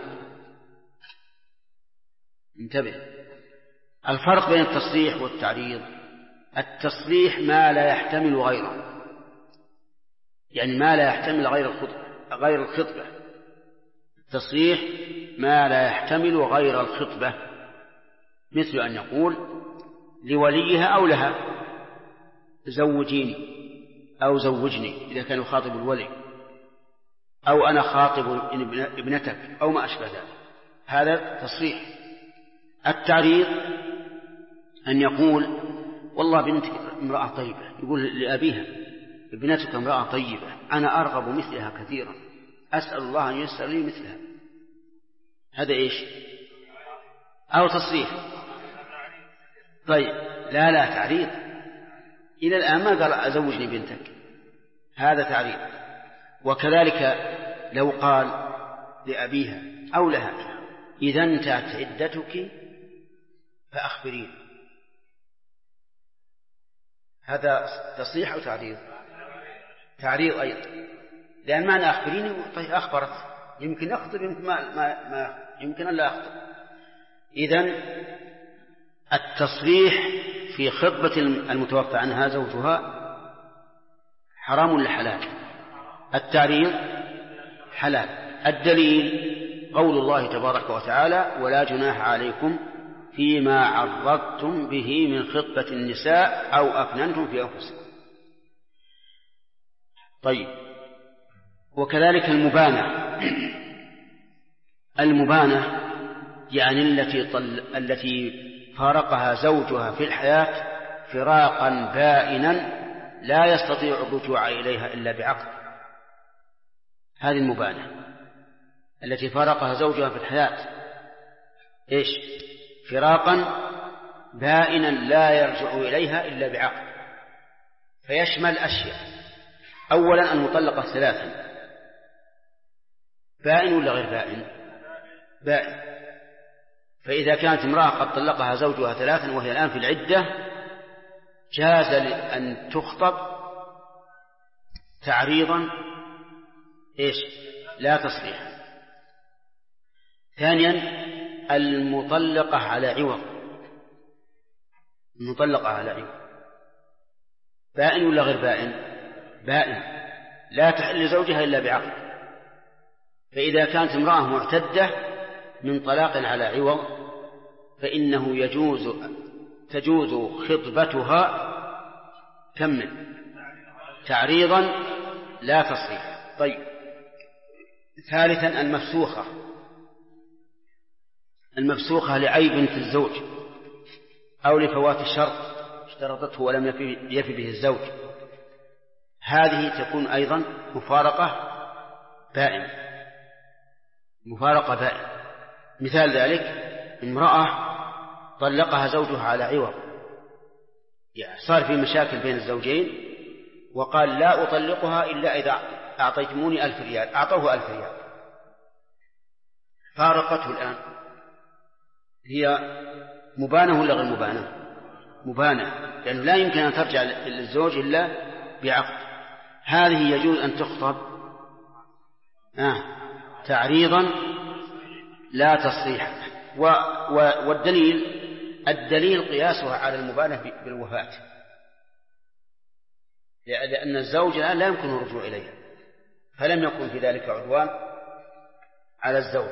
انتبه، الفرق بين التصريح والتعريض: التصريح ما لا يحتمل غيره، يعني ما لا يحتمل غير الخطبة. التصريح ما لا يحتمل غير الخطبة، مثل أن يقول لوليها أو لها زوجيني أو زوجني إذا كان يخاطب الولي، أو أنا خاطب ابنتك أو ما أشبه ذلك، هذا تصريح. التعريض أن يقول والله بنتك امرأة طيبة، يقول لأبيها ابنتك امرأة طيبة أنا أرغب مثلها كثيرا، أسأل الله أن ييسر لي مثلها. هذا إيش؟ أو تصريح. طيب، لا تعريض. إلى الآن ما قال أزوجني بنتك، هذا تعريض. وكذلك لو قال لأبيها أو لها إذا انتهت عدتك فأخبرين، هذا تصريح أو تعريض؟ تعريض أيضا، لأن معنى أخبريني طيب أخبرت، يمكن أخطب يمكن ما يمكن أن لا أخطب. إذن التصريح في خطبة المتوفى عنها زوجها حرام ولا حلال؟ التعريض حلال. الدليل قول الله تبارك وتعالى: ولا جناح عليكم فيما عرضتم به من خطبة النساء أو أكننتم في أنفسكم. طيب، وكذلك المبانة يعني التي فارقها زوجها في الحياة فراقا بائنا لا يستطيع الرجوع إليها إلا بعقد. هذه المبانة التي فارقها زوجها في الحياة إيش؟ فراقا بائنا لا يرجع إليها إلا بعقد، فيشمل أشياء. أولا المطلقة ثلاثا، بائن ولا غير بائن؟ بائن. فإذا كانت امرأة قد طلقها زوجها ثلاثا وهي الآن في العدة جاز أن تخطب تعريضا إيش؟ لا تصريح. ثانيا المطلقة على عوض، المطلقة على عوض بائن ولا غير بائن؟ بائن، لا تحل لزوجها إلا بعقد. فإذا كانت امرأة معتدة من طلاق على عوض فإنه تجوز خطبتها كمل تعريضا لا تصريح. طيب، ثالثا المفسوخة لعيب في الزوج أو لفوات شرط اشترطته ولم يفي به الزوج، هذه تكون أيضا مفارقة بائن. مثال ذلك امرأة طلقها زوجها على عوض، يعني صار في مشاكل بين الزوجين وقال لا أطلقها إلا إذا أعطيتموني 1000 ريال، أعطوه 1000 ريال، فارقته الآن. هي مبانة ولا غير مبانة؟ مبانة، لأنه لا يمكن أن ترجع للزوج إلا بعقد. هذه يجوز أن تخطب تعريضا لا تصريحا. والدليل قياسها على المبانة بالوفاة، لأن الزوج الآن لا يمكن الرجوع إليها، فلم يكن في ذلك عدوان على الزوج.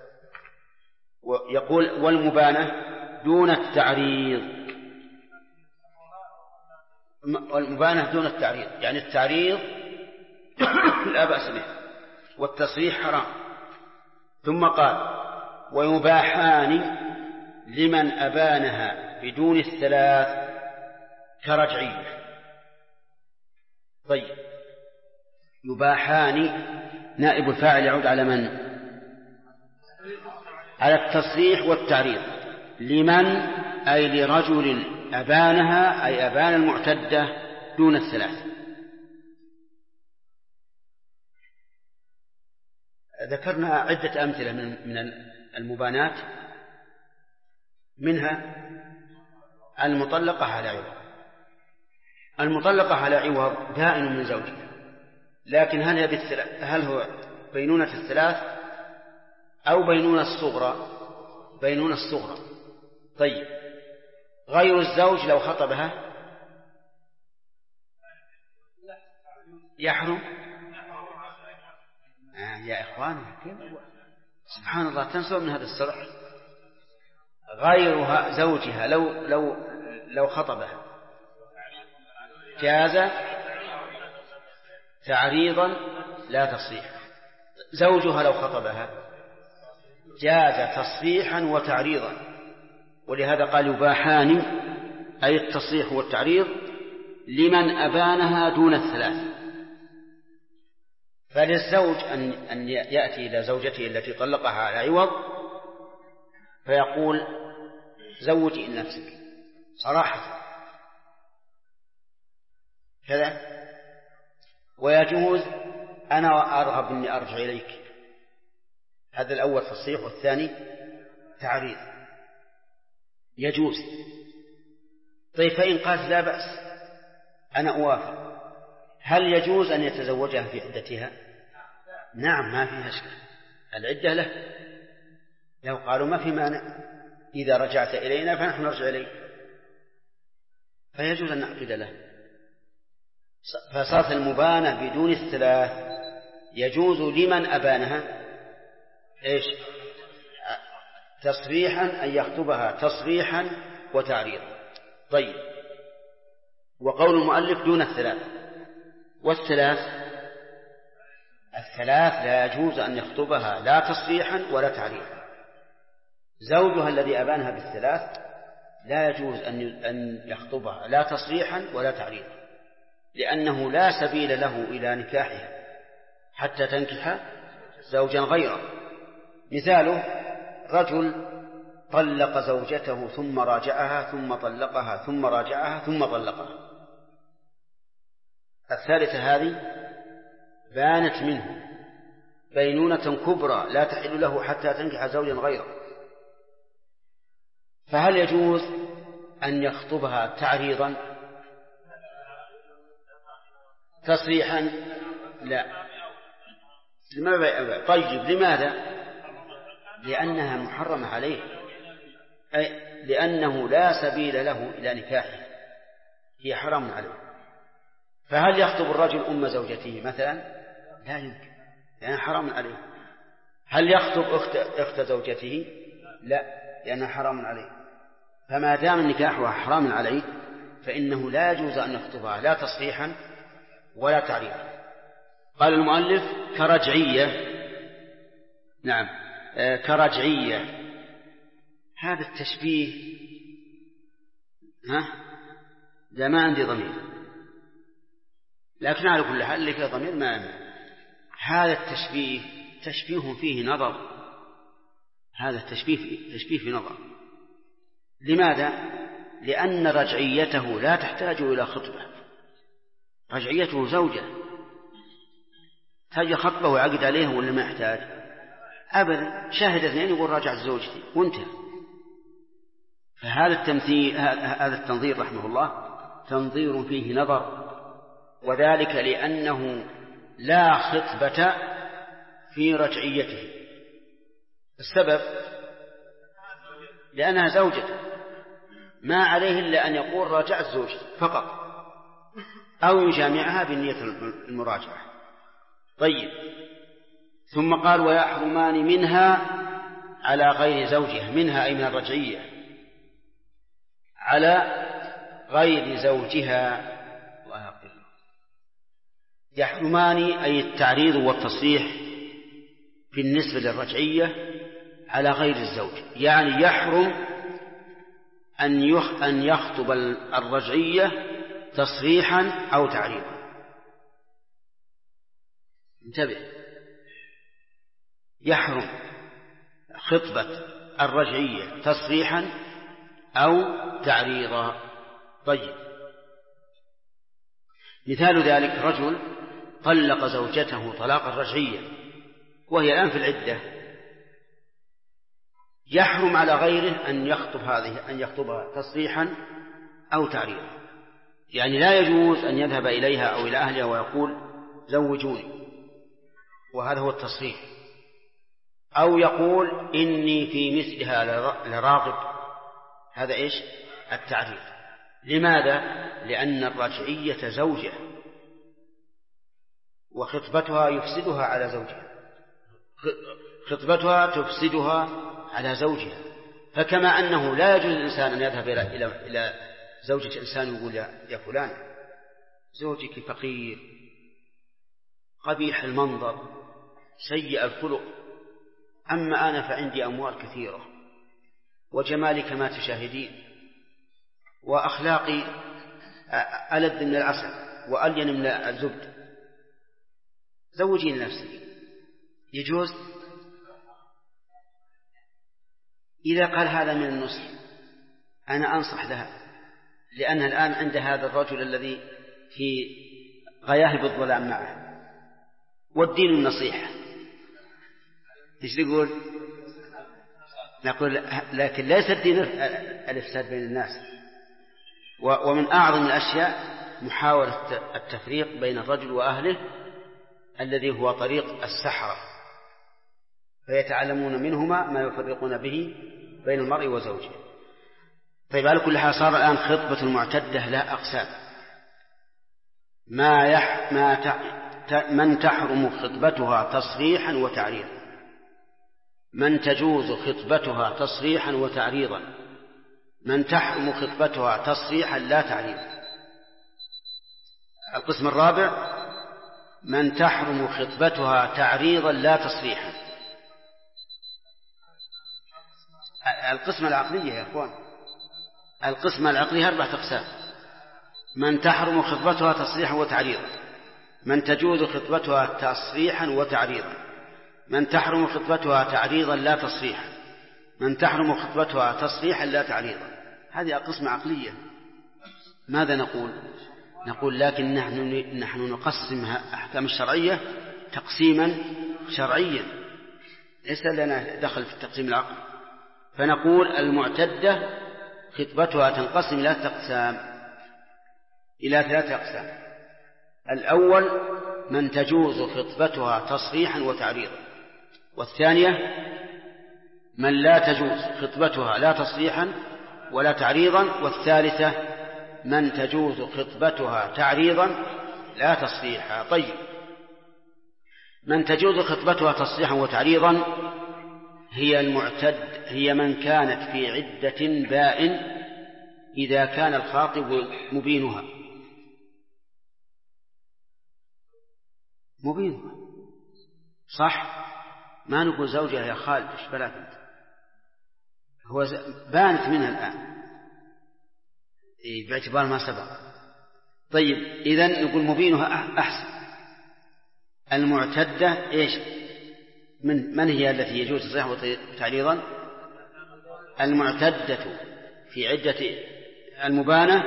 ويقول والمبانة دون التعريض، والمبانة دون التعريض يعني التعريض لا بأس به والتصريح حرام. ثم قال ويباحان لمن أبانها بدون الثلاث كرجعية. طيب، يباحان نائب الفاعل يعود على من؟ على التصريح والتعريض. لمن أي لرجل أبانها أي أبان المعتدة دون الثلاث. ذكرنا عدة أمثلة من المبانات، منها المطلقة على عوض. المطلقة على عوض دائن من زوجها، لكن هل هو بينونة الثلاث أو بينونة الصغرى؟ بينونة الصغرى. طيب، غير الزوج لو خطبها يحرم؟ يا إخواني سبحان الله تنسوا من هذا السرح. غيرها زوجها لو خطبها جاز تعريضا لا تصريح. زوجها لو خطبها جاز تصريحا وتعريضا، ولهذا قال يباحان أي التصريح والتعريض لمن أبانها دون الثلاث. فللزوج أن يأتي إلى زوجته التي طلقها على عوض فيقول زوجي نفسك صراحة كذا، ويجوز أنا أرغب أني أرجع إليك. هذا الأول تصريح والثاني تعريض، يجوز. طيب، فإن قالت لا بأس أنا أوافق، هل يجوز أن يتزوجها في عدتها؟ نعم، ما فيها شيء، العدة له. لو قالوا ما في مانع إذا رجعت إلينا فنحن نرجع إليك، فيجوز أن نعقد له. فصارت المبانة بدون الثلاث يجوز لمن أبانها إيش؟ تصريحا أن يخطبها تصريحا وتعريضا. طيب، وقول المؤلف دون الثلاث، والثلاث لا يجوز أن يخطبها لا تصريحا ولا تعريضا. زوجها الذي أبانها بالثلاث لا يجوز أن يخطبها لا تصريحا ولا تعريضا، لأنه لا سبيل له إلى نكاحها حتى تنكح زوجا غيره. مثاله رجل طلق زوجته ثم راجعها ثم طلقها ثم راجعها ثم طلقها، الثالثة هذه بانت منه بينونة كبرى لا تحل له حتى تنكح زوجا غيره، فهل يجوز أن يخطبها تعريضا تصريحا؟ لا. طيب، لماذا؟ لأنها محرمة عليه، أي لأنه لا سبيل له إلى نكاحه، هي حرام عليه. فهل يخطب الرجل أم زوجته مثلا؟ لا يمكن، لأنها حرام عليه. هل يخطب أخت زوجته؟ لا، لأنها حرام عليه. فما دام النكاح حرام عليه فإنه لا يجوز أن يخطبها لا تصريحا ولا تعريضا. قال المؤلف كرجعية. نعم، كرجعية. هذا التشبيه لا، ما عندي ضمير، لكن على كل حال اللي فيه ضمير ما أمنع. هذا التشبيه تشبيه فيه نظر، هذا تشبيه في نظر. لماذا؟ لأن رجعيته لا تحتاج إلى خطبة، رجعيته زوجة، تحتاج خطبة وعقد عليه ولا ما يحتاج؟ أبدا، شاهد اثنين يقول راجعت زوجتي وانتهى. فهذا التمثيل، هذا التنظير رحمه الله تنظير فيه نظر، وذلك لأنه لا خطبة في رجعيته. السبب لأنها زوجته، ما عليه إلا أن يقول راجعت زوجتي فقط، أو يجامعها بنية المراجعة. طيب، ثم قال ويحرمان منها على غير زوجها، منها أي من الرجعية على غير زوجها. الله يغفر له. يحرمان أي التعريض والتصريح بالنسبة للرجعية على غير الزوج، يعني يحرم أن يخطب الرجعية تصريحا أو تعريضا. انتبه، يحرم خطبة الرجعية تصريحا أو تعريضا. طيب، مثال ذلك رجل طلق زوجته طلاق الرجعية وهي الآن في العدة، يحرم على غيره أن يخطبها تصريحا أو تعريضا، يعني لا يجوز أن يذهب إليها أو إلى أهلها ويقول زوجوني، وهذا هو التصريح، أو يقول إني في مثلها لراغب، هذا إيش؟ التعريض. لماذا؟ لأن الرجعية زوجة وخطبتها يفسدها على زوجها، خطبتها تفسدها على زوجها. فكما أنه لا يجوز للإنسان أن يذهب إلى زوجة إنسان يقول يا فلان زوجك فقير قبيح المنظر سيء الخلق، أما أنا فعندي أموال كثيرة وجمالي كما تشاهدين وأخلاقي ألذ من العسل وألين من الزبد، زوجين نفسك. يجوز؟ إذا قال هذا من النصح أنا أنصح لها، لأنها الآن عند هذا الرجل الذي في غياهب الظلام معه، والدين النصيحة. إيش نقول؟ نقول لكن ليس الدين الإفساد بين الناس. ومن أعظم الأشياء محاولة التفريق بين الرجل وأهله الذي هو طريق السحرة، فيتعلمون منهما ما يفرقون به بين المرء وزوجه. طيب، على كل حال صار الآن خطبة المعتدة لا أقسام، من تحرم خطبتها تصريحا وتعريضا. من تجوز خطبتها تصريحا وتعريضا، من تحرم خطبتها تصريحا لا تعريضا. القسم الرابع من تحرم خطبتها تعريضا لا تصريحا. القسمة العقلية يا أخوان، القسمة العقلية 4 أقسام: من تحرم خطبتها تصريحا وتعريضا، من تجوز خطبتها تصريحا وتعريضا، من تحرم خطبتها تعريضا لا تصريحا، من تحرم خطبتها تصريحا لا تعريضا. هذه قسمة عقلية. ماذا نقول؟ نقول لكن نحن نقسم أحكام الشرعية تقسيما شرعيا، ليس لنا دخل في التقسيم العقلي. فنقول المعتدة خطبتها تنقسم إلى 3 أقسام. الأول من تجوز خطبتها تصريحا وتعريضا، والثانية من لا تجوز خطبتها لا تصريحا ولا تعريضا، والثالثة من تجوز خطبتها تعريضا لا تصريحا. طيب، من تجوز خطبتها تصريحا وتعريضا هي المعتد، هي من كانت في عدة بائن إذا كان الخاطب مبينها. صح؟ ما نقول زوجها يا خالد إيش بلاك أنت، هو بانت منها الآن باعتبار ما سبق. طيب، إذن نقول مبينها أحسن. المعتدة إيش؟ من هي التي يجوز تصريحا وتعريضا؟ المعتدة في عدة المبانة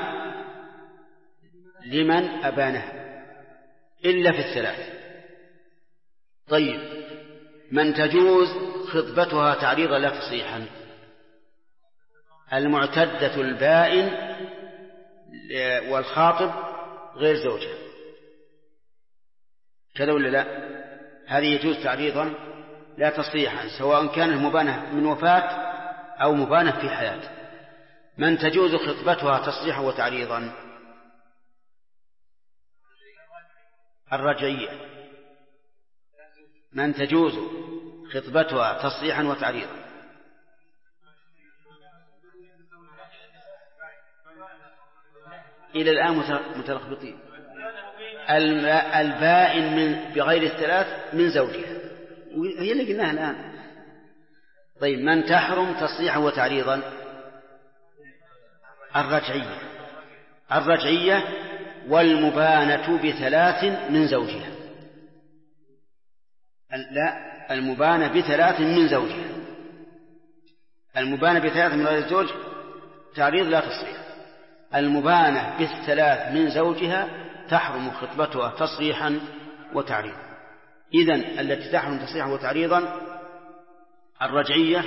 لمن أبانها إلا في 3. طيب، من تجوز خطبتها تعريضا لا تصريحا؟ المعتدة البائن والخاطب غير زوجها، كذا ولا لا؟ هذه يجوز تعريضا لا تصريحا، سواء كان المبانة من وفاة أو مبانة في حياة. من تجوز خطبتها تصريحا وتعريضا؟ الرجعية. من تجوز خطبتها تصريحا وتعريضا؟ إلى الآن متلخبطين. البائن بغير الثلاث من زوجها، هي اللي قلناها الآن. طيب، من تحرم تصريحا وتعريضا؟ الرجعية والمبانة ب3 من زوجها. لا، المبانة ب3 من زوجها. المبانة ب3 من غير الزوج تعريض لا تصريح. المبانة ب3 من زوجها تحرم خطبتها تصريحا وتعريضا. إذن التي تحرم تصريحا وتعريضا الرجعية،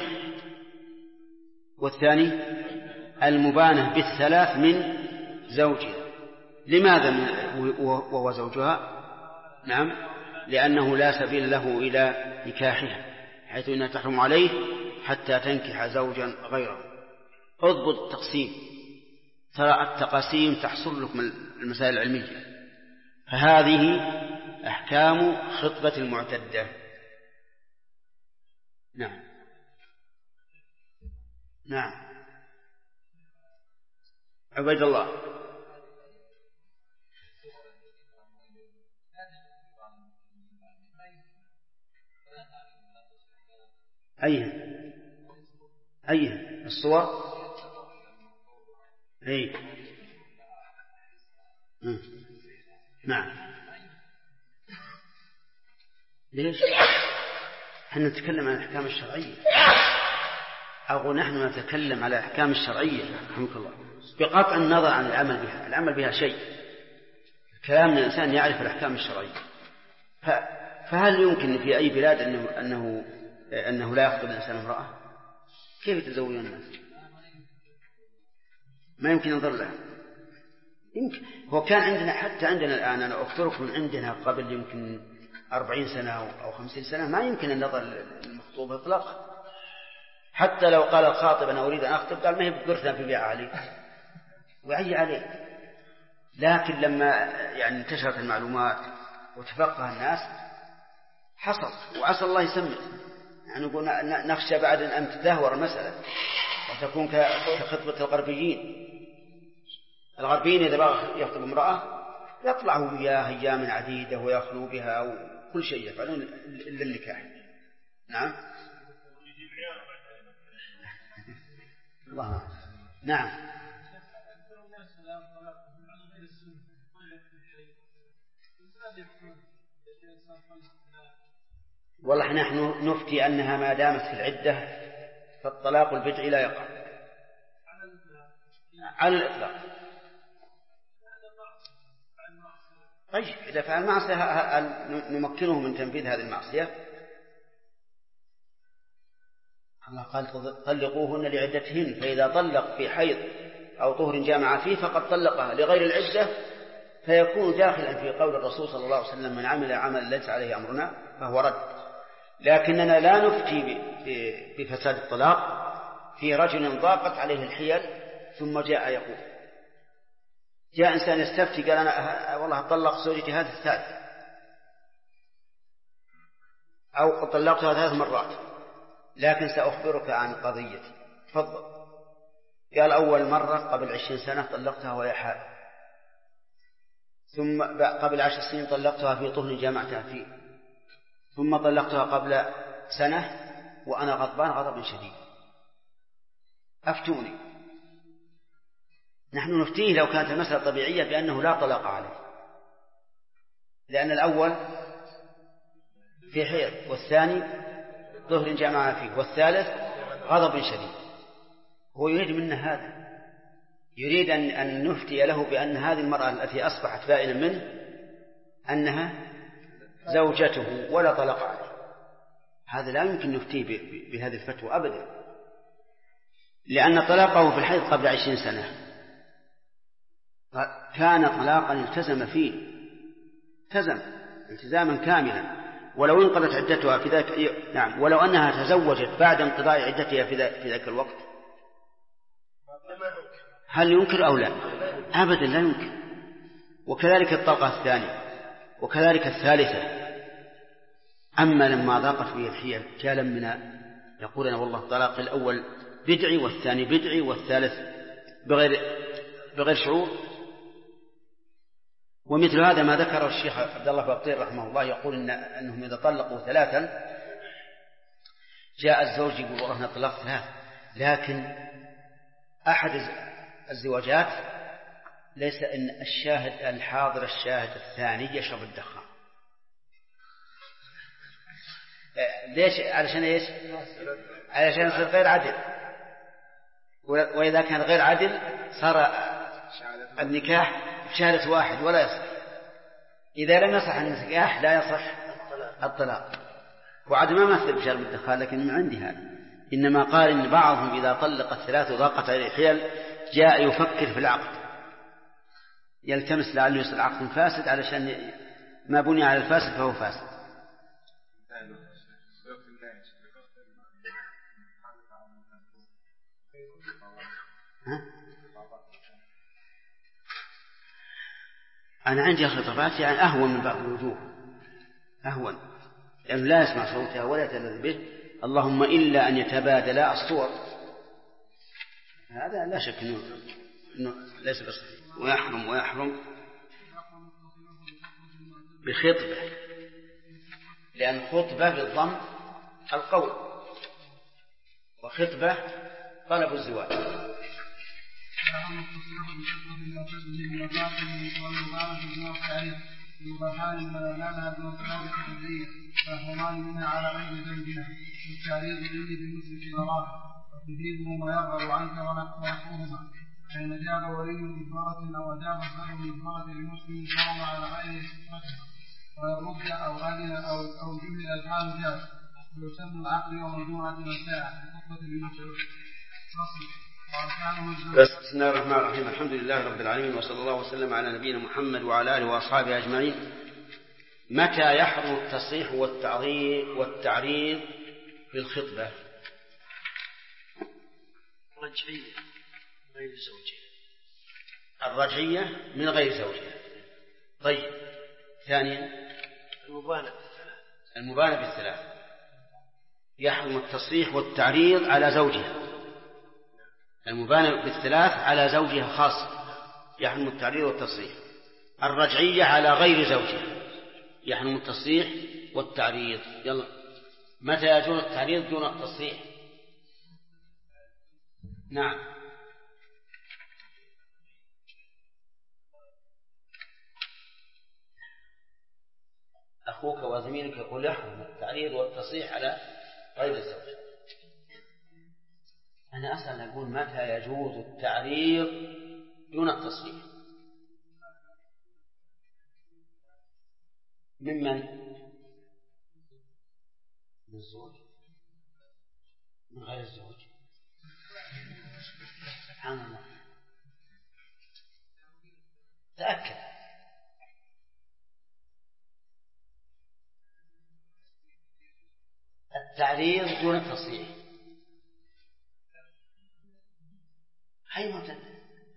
والثاني المبانة ب3 من زوجها. لماذا وهو زوجها؟ نعم، لأنه لا سبيل له إلى نكاحها، حيث إنها تحرم عليه حتى تنكح زوجا غيره. اضبط التقسيم، ترى التقاسيم تحصل لكم المسائل العلمية. فهذه أحكام خطبة المعتدة. نعم عبيد الله. أيها الصور؟ أي نعم. ليش؟ نحن نتكلم عن الأحكام الشرعية، أو نحن نتكلم على الأحكام الشرعية رحمك الله، بقطع النظر عن العمل بها. العمل بها شيء، كلام الإنسان يعرف الأحكام الشرعية. فهل يمكن في أي بلاد أنه لا يخطب الإنسان امرأة؟ كيف يتزوجون الناس؟ ما يمكن ينظر لها. يمكن هو كان عندنا، حتى عندنا الآن، أنا أخبركم من عندنا قبل يمكن 40 سنة أو 50 سنة ما يمكن النظر للمخطوبة إطلاقا. حتى لو قال الخاطب أنا أريد أن أخطب، قال ما هي بقرثنا في بيع علي وعي عليه. لكن لما يعني انتشرت المعلومات وتفقه الناس حصل، وعسى الله يسمع. يعني نقول نخشى بعد أن تدهور المسألة وتكون كخطبة الغربيين. الغربيين إذا بغى يخطب امرأة يطلعوا وياها أيام عديدة ويخلو بها وكل شيء يفعلون إلا النكاح. نعم. الله. نعم. والله نحن نفتي أنها ما دامت في العدة فالطلاق البدعي لا يقع على الإطلاق. طيب إذا فعل معصية نمكنه من تنفيذ هذه المعصية. الله قال طلقوهن لعدتهن، فإذا طلق في حيض أو طهر جامع فيه فقد طلقها لغير العدة فيكون داخلا في قول الرسول صلى الله عليه وسلم من عمل عمل ليس عليه أمرنا فهو رد. لكننا لا نفتي بفساد الطلاق في رجل ضاقت عليه الحيل ثم جاء يقول جاء إنسان يستفتي قال أنا والله طلق زوجتي هذه الثالثة أو طلقتها 3 مرات لكن سأخبرك عن قضيتي. تفضل. قال أول مرة قبل 20 سنة طلقتها وهي حائض، ثم قبل 10 سنين طلقتها في طهر جامعتها فيه، ثم طلقتها قبل سنة وأنا غضبان غضب شديد، أفتوني. نحن نفتيه لو كانت المسألة طبيعية بأنه لا طلاق عليه، لأن الأول في حيض والثاني طهر جامع فيه والثالث غضب شديد. هو يريد منا هذا، يريد أن نفتي له بأن هذه المرأة التي أصبحت بائنا منه أنها زوجته ولا طلاق عليه. هذا لا يمكن نفتيه بهذه الفتوى أبدا، لأن طلاقه في الحيض قبل 20 سنة كان طلاقا التزم فيه التزاما كاملا، ولو انقضت عدتها في ذلك نعم ولو أنها تزوجت بعد انقضاء عدتها في ذلك الوقت هل ينكر أو لا؟ أبدا لا ينكر. وكذلك الطلقة الثانية وكذلك الثالثة. أما لما ضاقت به الحيل كان من يقول أنا والله الطلاق الأول بدعي والثاني بدعي والثالث بغير شعور. ومثل هذا ما ذكره الشيخ عبد الله بابطير رحمه الله يقول أنهم إذا طلقوا 3 جاء الزوج يقول والله أنا طلقت 3 لكن أحد الزواجات ليس إن الشاهد الحاضر الشاهد الثاني يشرب الدخان. ليش؟ علشان إيش؟ علشان يصير غير عدل، وإذا كان غير عدل صار النكاح بشهادة واحد ولا يصح. إذا لم يصح النكاح لا يصح الطلاق. وعد ما مثل بشرب الدخان لكن من عندي هذا، إنما قال إن بعضهم إذا طلق 3 وضاقت عليه الحيل جاء يفكر في العقد، يلتمس لعله يصير عقد فاسد علشان ما بني على الفاسد فهو فاسد. أنا عندي خطابات يعني أهون من بعض الوجوه، أهون لأنه لا يسمع صوتها ولا يتلذذ به، اللهم إلا أن يتبادلا الصور، هذا لا شك إنه ليس بصحيح. ويحرم بخطبة، لأن خطبة بالضم القول وخطبة طلب الزواج. فهمان منها على غير ذنبها والتعريض الذي بمثل ضراره وتفيده ما يظهر عنك ونحوهما، فإن أجاب ولي بإجبارة أو أجاب صاحب بإجبارة لمسلم حرم على غير سترتها ويرد أو أذن أو جمل الحال جاز ويسمى العقل ومجموعة مساعة بخطبة المسعود. بسم الله الرحمن الرحيم. الحمد لله رب العالمين وصلى الله وسلم على نبينا محمد وعلى آله وأصحابه أجمعين. متى يحرم التصريح والتعريض في الخطبة؟ رجعية غير زوجها، الرجعية من غير زوجها. طيب ثانيا المبانة بالثلاث. المبانة بالثلاث يحرم التصريح والتعريض على زوجها، المبانة بالثلاث على زوجها خاصة يحرم التعريض والتصريح. الرجعية على غير زوجها يحرم التصريح والتعريض. يلا، متى يجوز التعريض دون التصريح؟ نعم، أخوك وزميلك يقول يحرم التعريض والتصريح على غير الزوج. أنا أسأل أقول متى يجوز التعريض دون التصريح؟ ممن؟ من الزوج؟ من غير الزوج؟ سبحان الله، تأكد. التعريض دون التصريح هاي معتدل.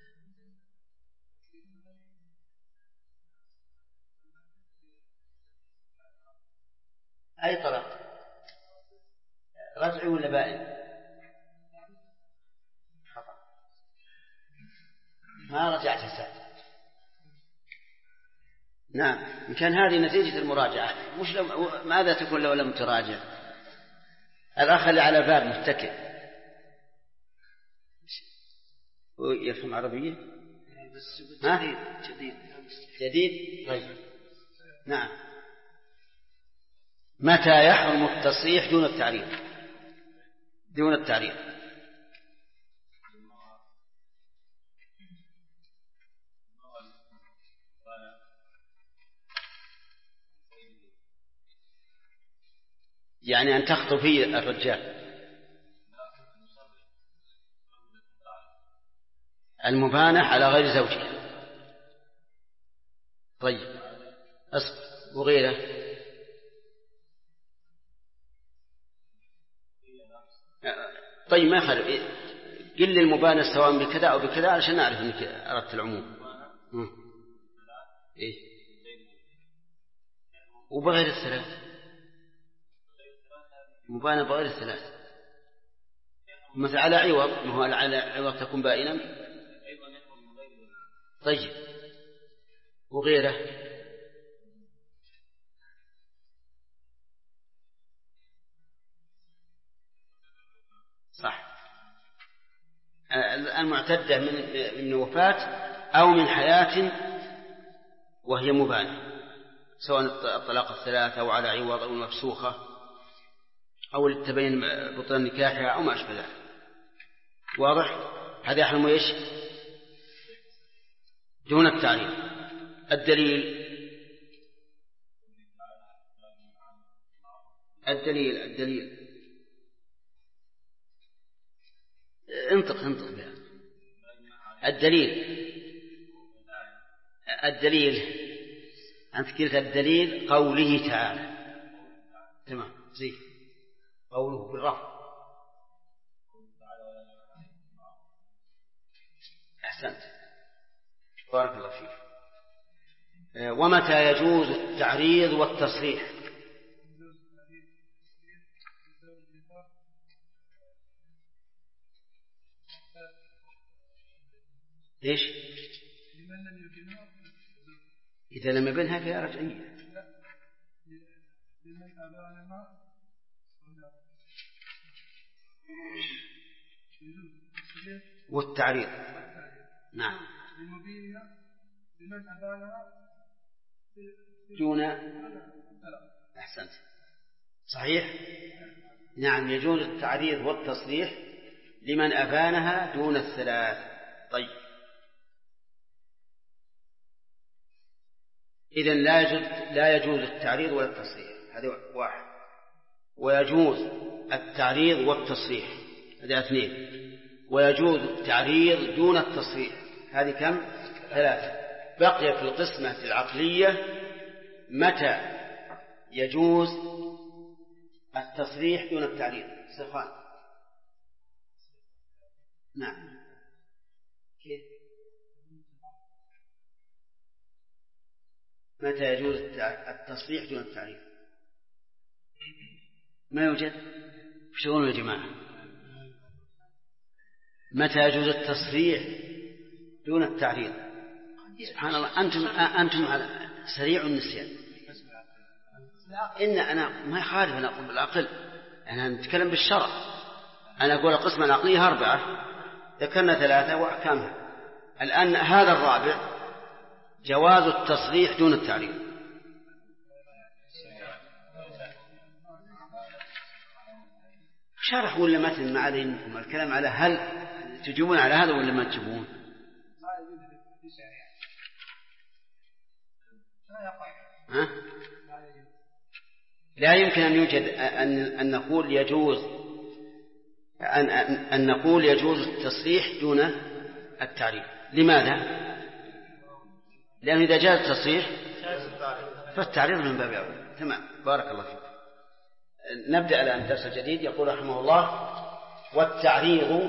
أي طلاق؟ رجعي ولا بائن؟ خطأ، ما رجعت الساعة. نعم، إن كان هذه نتيجة المراجعة، ماذا تكون لو لم تراجع؟ الأخ اللي على باب متكئ يفهم عربية؟ جديد. طيب، نعم. متى يحرم التصريح دون التعريض؟ دون التعريض يعني أن تخطفي الرجال. المبانة على غير زوجها. طيب، وغيره. طيب، ما خلق قل لي المبانة سواء بكذا أو بكذا علشان نعرف أنك أردت العموم. إيه؟ وبغير الثلاث، مبانة بغير الثلاث، مثل على عوض، ما هو على عوض تكون بائنا. طيب، وغيره. صح، المعتدة من وفاة أو من حياة وهي مبانة، سواء الطلاق الثلاثة أو على عوض أو مفسوخة أو للتبين بطلان نكاحها أو ما أشبه ذلك. واضح؟ هذا يحرم إيش؟ دون التعريض. الدليل انطق بها. الدليل أنت قلت الدليل قوله تعالى. تمام، زي قوله بالرفع. أحسنت، بارك الله فيك. ومتى يجوز التعريض والتصريح؟ إيش؟ إذا لم يبنها فهي رجعية. والتعريض، نعم، دون. أحسنت، صحيح. نعم، يجوز التعريض والتصريح لمن أبانها دون الثلاث. طيب، إذن لا يجوز التعريض ولا التصريح، هذا واحد. ويجوز التعريض والتصريح، هذا اثنين. ويجوز التعريض دون التصريح، هذه كم؟ ثلاثة. بقي في القسمة العقلية متى يجوز التصريح دون التعريض. سخان، نعم، كيف؟ متى يجوز التصريح دون التعريض؟ ما يوجد. وش تقولون يا جماعة؟ متى يجوز التصريح دون التعريض؟ سبحان الله، أنتم سريع النسيان. أنا ما يخالف أن أقول بالعقل، أنا نتكلم بالشرع. أنا أقول القسمة العقلية 4، ذكرنا 3 وأحكامها. الآن هذا الرابع جواز التصريح دون التعريض. شرح ولا متن ما عليكم الكلام على هل تجيبون على هذا ولا ما تجيبون؟ ها؟ لا يمكن أن يوجد أن نقول يجوز أن نقول يجوز التصريح دون التعريف. لماذا؟ لأن إذا جاز التصريح فالتعريف من باب أولى. تمام، بارك الله فيك. نبدأ الآن الدرس الجديد. يقول رحمه الله: والتعريض،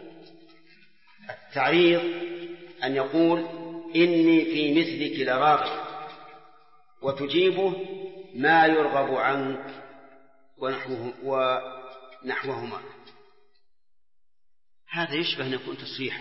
التعريض أن يقول إني في مثلك لراغب، وتجيبه ما يرغب عنك ونحوهما. هذا يشبه أن يكون تصريحا.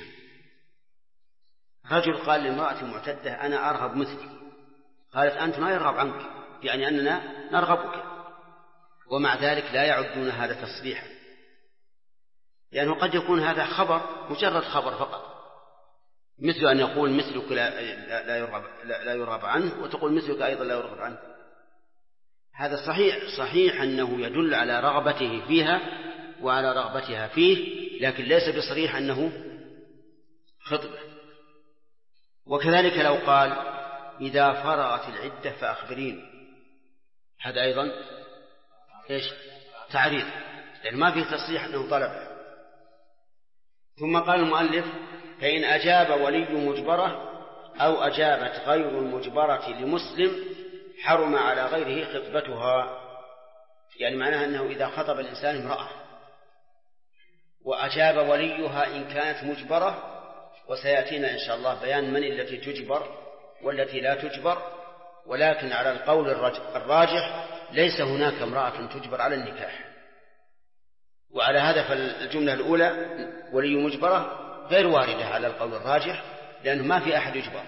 رجل قال لامرأة معتدة: أنا أرغب مثلك. قالت: أنت ما يرغب عنك، يعني أننا نرغبك. ومع ذلك لا يعدون هذا تصريحا، لأنه قد يكون هذا خبر، مجرد خبر فقط، مثل أن يقول مثلك لا يرغب عنه، وتقول مثلك أيضا لا يرغب عنه. هذا صحيح أنه يدل على رغبته فيها وعلى رغبتها فيه، لكن ليس بصريح أنه خطبة. وكذلك لو قال: إذا فرغت العدة فأخبرين، هذا أيضا إيش؟ تعريض، يعني ما فيه تصريح أنه طلب. ثم قال المؤلف: فإن أجاب ولي مجبرة أو أجابت غير المجبرة لمسلم حرم على غيره خطبتها. يعني معناها أنه إذا خطب الإنسان امرأة وأجاب وليها إن كانت مجبرة، وسيأتينا إن شاء الله بيان من التي تجبر والتي لا تجبر، ولكن على القول الراجح ليس هناك امرأة تجبر على النكاح. وعلى هذا فالجملة الأولى ولي مجبرة غير واردة على القول الراجح، لأنه ما في أحد يجبر.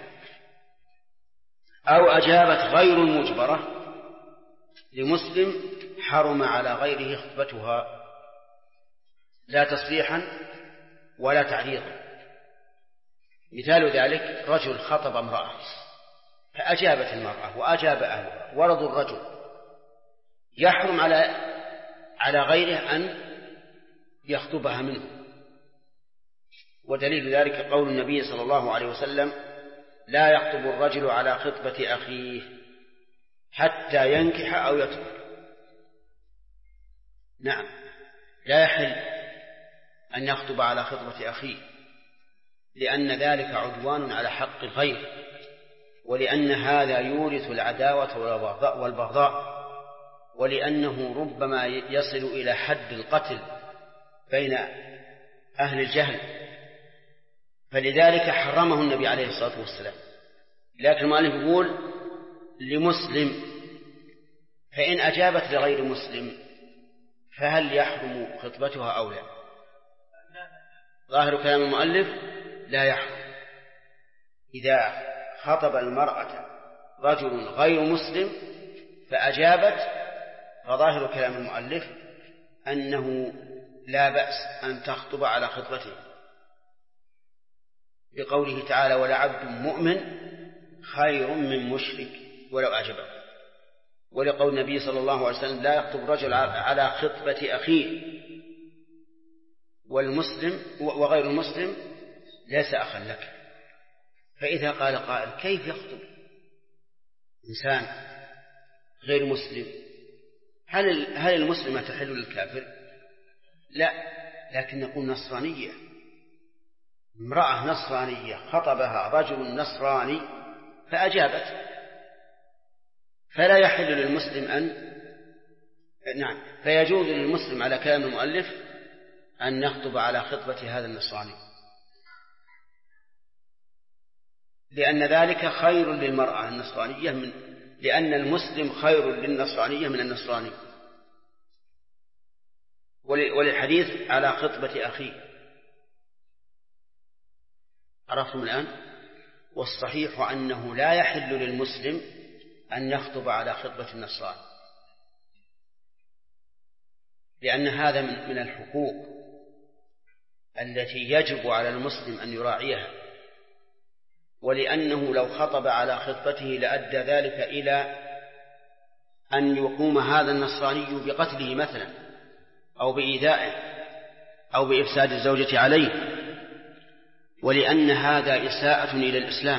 أو أجابت غير المجبرة لمسلم حرم على غيره خطبتها، لا تصريحا ولا تعريضا. مثال ذلك: رجل خطب امرأة فأجابت المرأة وأجاب أهلها ورضوا الرجل، يحرم على غيره أن يخطبها منه. ودليل ذلك قول النبي صلى الله عليه وسلم: لا يخطب الرجل على خطبة أخيه حتى ينكح أو يترك. نعم، لا يحل أن يخطب على خطبة أخيه، لأن ذلك عدوان على حق الغير، ولأن هذا يورث العداوة والبغضاء، ولأنه ربما يصل إلى حد القتل بين أهل الجهل، فلذلك حرمه النبي عليه الصلاة والسلام. لكن المؤلف يقول لمسلم، فإن أجابت لغير مسلم فهل يحرم خطبتها أو لا؟ ظاهر كلام المؤلف لا يحرم. إذا خطب المرأة رجل غير مسلم فأجابت، فظاهر كلام المؤلف أنه لا بأس أن تخطب على خطبته، بقوله تعالى: ولعبد مؤمن خير من مشرك ولو أعجبه. ولقول النبي صلى الله عليه وسلم: لا يخطب رجل على خطبة أخيه، والمسلم وغير المسلم ليس أخا لك. فإذا قال قائل: كيف يخطب إنسان غير مسلم؟ هل المسلمة تحل للكافر؟ لا، لكن نقول نصرانية، امرأة نصرانية خطبها رجل نصراني فأجابت، فلا يحل للمسلم نعم، فيجوز للمسلم على كلام المؤلف أن يخطب على خطبة هذا النصراني، لأن ذلك خير للمرأة النصرانية لأن المسلم خير للنصرانية من النصراني. وللحديث على خطبة أخيه. عرفتم الآن؟ والصحيح أنه لا يحل للمسلم أن يخطب على خطبة النصراني، لأن هذا من الحقوق التي يجب على المسلم أن يراعيها، ولأنه لو خطب على خطبته لأدى ذلك إلى أن يقوم هذا النصراني بقتله مثلا أو بإيذائه أو بإفساد الزوجة عليه، ولأن هذا إساءة إلى الإسلام،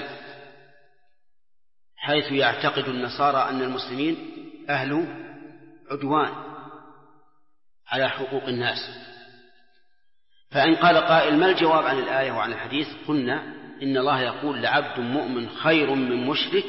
حيث يعتقد النصارى أن المسلمين أهل عدوان على حقوق الناس. فإن قال قائل ما الجواب عن الآية وعن الحديث؟ قلنا إن الله يقول لعبد مؤمن خير من مشرك،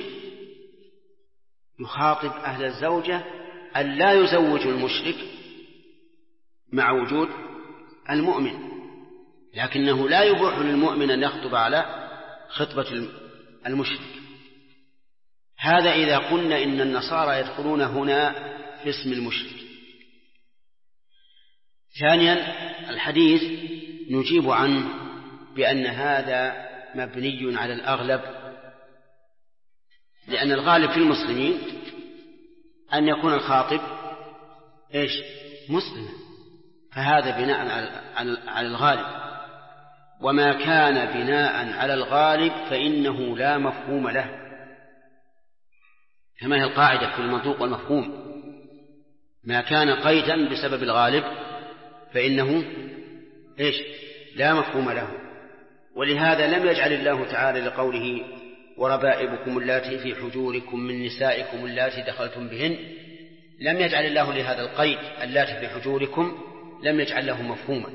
يخاطب أهل الزوجة أن لا يزوج المشرك مع وجود المؤمن، لكنه لا يبوح للمؤمن أن يخطب على خطبة المشرك. هذا إذا قلنا إن النصارى يدخلون هنا في اسم المشرك. ثانيا الحديث نجيب عنه بأن هذا مبني على الأغلب، لأن الغالب في المسلمين أن يكون الخاطب مسلما، فهذا بناء على الغالب، وما كان بناء على الغالب فإنه لا مفهوم له، كما هي القاعدة في المنطوق والمفهوم، ما كان قيدا بسبب الغالب فإنه لا مفهوم له. ولهذا لم يجعل الله تعالى لقوله وربائبكم اللاتي في حجوركم من نسائكم اللاتي دخلتم بهن، لم يجعل الله لهذا القيد اللاتي في حجوركم، لم يجعل له مفهوما،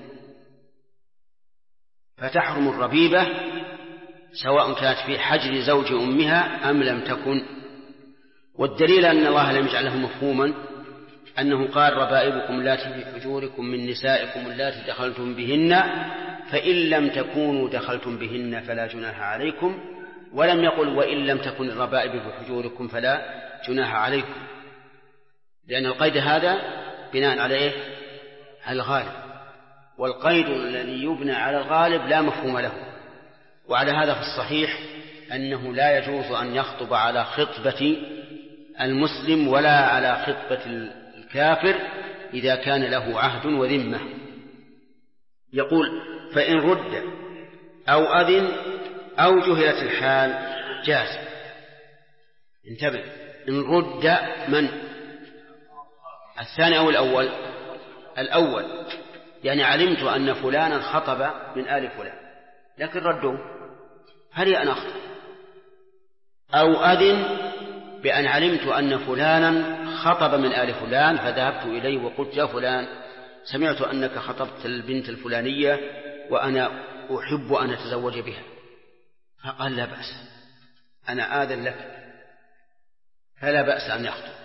فتحرم الربيبة سواء كانت في حجر زوج أمها أم لم تكن. والدليل أن الله لم يجعل له مفهوما أنه قال ربائبكم اللاتي في حجوركم من نسائكم اللاتي دخلتم بهن، فإن لم تكونوا دخلتم بهن فلا جناح عليكم، ولم يقل وإن لم تكن الربائب في حجوركم فلا جناح عليكم، لأن القيد هذا بناء على على الغالب، والقيد الذي يبنى على الغالب لا مفهوم له. وعلى هذا فالصحيح أنه لا يجوز أن يخطب على خطبة المسلم ولا على خطبة الكافر إذا كان له عهد وذمة. يقول فإن رد أو أذن أو جهلت الحال جاز. انتبه، إن رد من الثاني أو الأول؟ الأول، يعني علمت أن فلانا خطب من آل فلان لكن ردوا، هل أنا أخطب؟ أو أذن بأن علمت أن فلانا خطب من آل فلان فذهبت إليه وقلت يا فلان سمعت أنك خطبت البنت الفلانية وأنا أحب أن أتزوج بها، فقال لا بأس، أنا آذن لك، فلا بأس أن يخطب.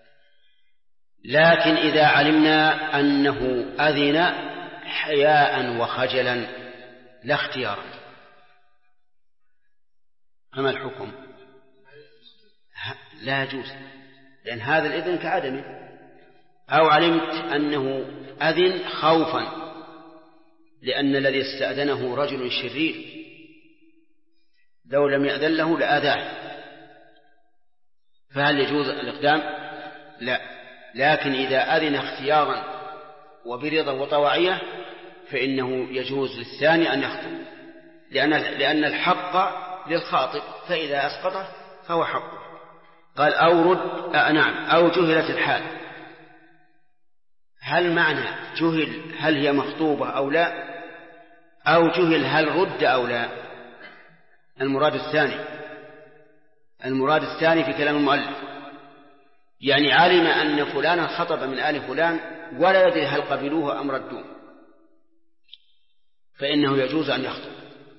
لكن إذا علمنا أنه أذن حياء وخجلا لا اختيارا فما الحكم؟ لا يجوز، لأن هذا الإذن كعدمه. أو علمت أنه أذن خوفا لأن الذي استأذنه رجل شرير لو لم يأذن له لآذاه، فهل يجوز الإقدام؟ لا، لكن إذا أذن اختيارا وبرضا وطواعية فإنه يجوز للثاني أن يخطب، لأن الحق للخاطب، فإذا أسقطه فهو حقه. قال أو رد أو جهلت الحال. هل معنى جهل هل هي مخطوبة أو لا، أو جهل هل رد أو لا؟ المراد الثاني في كلام المؤلف، يعني علم أن فلانا خطب من آل فلان ولا يدري هل قبلوه أم ردوه، فإنه يجوز أن يخطب،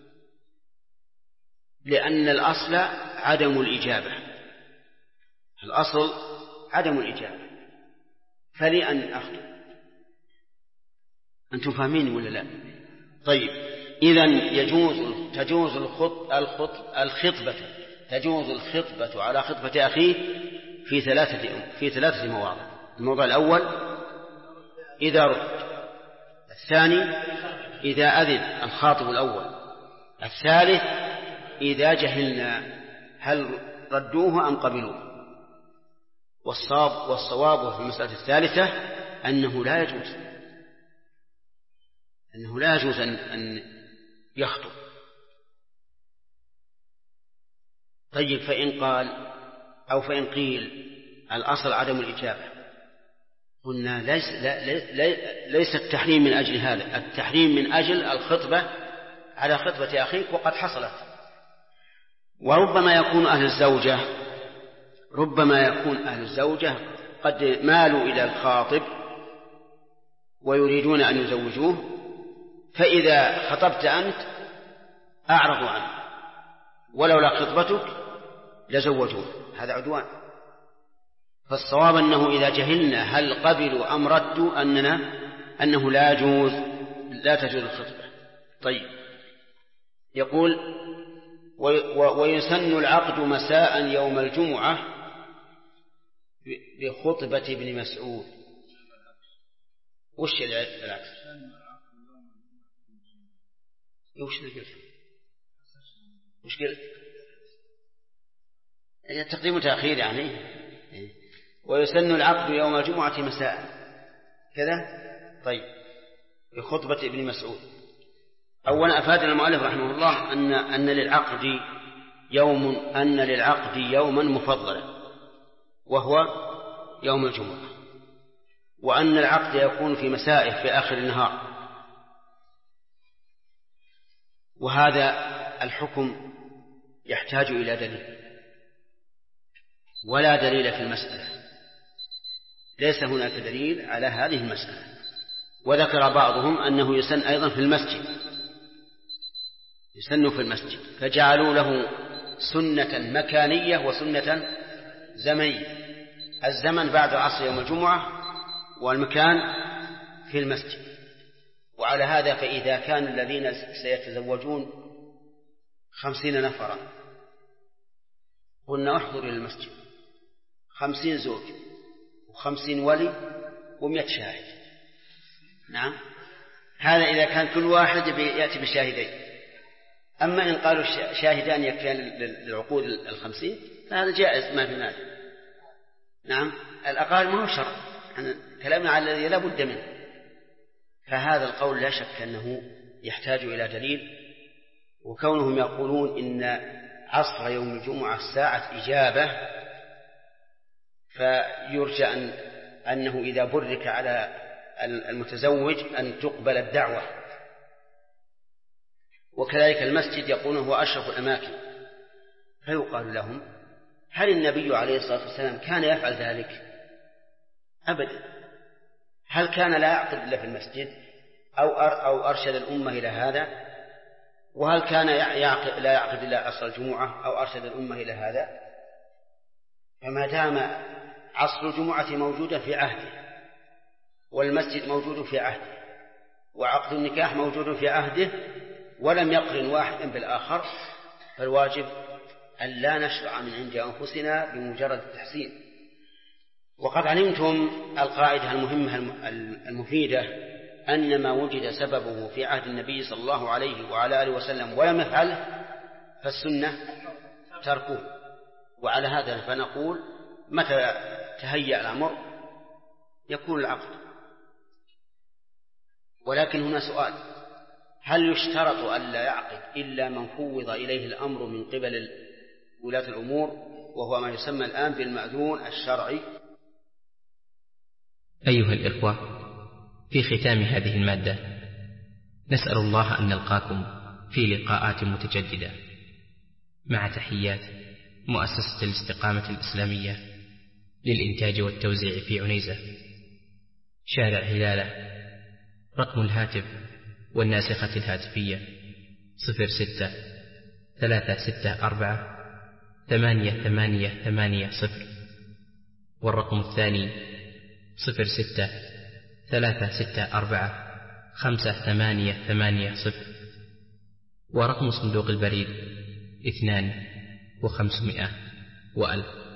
لأن الأصل عدم الإجابة، الأصل عدم الإجابة، فلأن أخطب. أنتم فاهمين ولا لا؟ طيب، إذن تجوز الخطبة على خطبة أخيه في ثلاثة مواضع. الموضع الأول إذا رد، الثاني إذا أذن الخاطب الأول. الثالث إذا جهلنا هل ردوه أم قبلوه. والصواب في المسألة الثالثة أنه لا يجوز أن يخطب. طيب فإن قال أو فإن قيل الأصل عدم الإجابة، قلنا ليس التحريم من أجل هذا، التحريم من أجل الخطبة على خطبة أخيك وقد حصلت. وربما يكون أهل الزوجة قد مالوا إلى الخاطب ويريدون أن يزوجوه، فإذا خطبت أنت أعرضوا عنه ولولا خطبتك لزوجوه، هذا عدوان. فالصواب أنه إذا جهلنا هل قبلوا أم ردوا أنه لا تجوز الخطبة. طيب يقول ويسن العقد مساء يوم الجمعة بخطبة ابن مسعود. وش العكس؟ وش قلت؟ تقديم وتأخير يعني. ويسن العقد يوم الجمعة مساء كذا. طيب بخطبة ابن مسعود. أولا أفادنا المؤلف رحمه الله أن للعقد يوما مفضلا وهو يوم الجمعة، وأن العقد يكون في مسائه في آخر النهار. وهذا الحكم يحتاج إلى دليل، ولا دليل في المسألة، ليس هناك دليل على هذه المسألة. وذكر بعضهم أنه يسن أيضا في المسجد، يسن في المسجد، فجعلوا له سنة مكانية وسنة زمنية. الزمن بعد عصر يوم الجمعة، والمكان في المسجد. وعلى هذا فإذا كان الذين سيتزوجون 50 نفرا قلنا احضر إلى المسجد 50 زوج و50 ولي و100 شاهد. نعم، هذا إذا كان كل واحد يأتي بشاهدين. أما إن قالوا شاهدان يكفيان للعقود 50 فهذا جائز ما في مال. نعم، الأقل ما هو شرط، كلامنا على الذي لا بد منه. فهذا القول لا شك أنه يحتاج إلى دليل. وكونهم يقولون إن عصر يوم الجمعة ساعة إجابة، فيرجى أنه إذا برك على المتزوج أن تقبل الدعوة. وكذلك المسجد يقولون هو أشرف الأماكن، فيقال لهم هل النبي عليه الصلاة والسلام كان يفعل ذلك؟ أبدا. هل كان لا يعقد إلا في المسجد أو أرشد الأمة إلى هذا؟ وهل كان لا يعقد إلا عصر الجمعة أو أرشد الأمة إلى هذا؟ فما دام عصر الجمعة موجودة في عهده، والمسجد موجود في عهده، وعقد النكاح موجود في عهده، ولم يقرن واحد بالآخر، فالواجب أن لا نشرع من عند أنفسنا بمجرد التحسين. وقد علمتم القاعدة المهمة المفيدة أن ما وجد سببه في عهد النبي صلى الله عليه وعلى آله وسلم ولم يفعله فالسنة تركه. وعلى هذا فنقول متى تهيأ الأمر يكون العقد. ولكن هنا سؤال: هل يشترط أن لا يعقد إلا من فوض إليه الأمر من قبل ولاة الأمور، وهو ما يسمى الآن بالمأذون الشرعي؟ أيها الإخوة، في ختام هذه المادة نسأل الله أن نلقاكم في لقاءات متجددة، مع تحيات مؤسسة الاستقامة الإسلامية للإنتاج والتوزيع في عنيزة، شارع هلالة. رقم الهاتف والناسخة الهاتفية 06-364-8880، والرقم الثاني 06-364-5880، ورقم صندوق البريد 2500 و1000.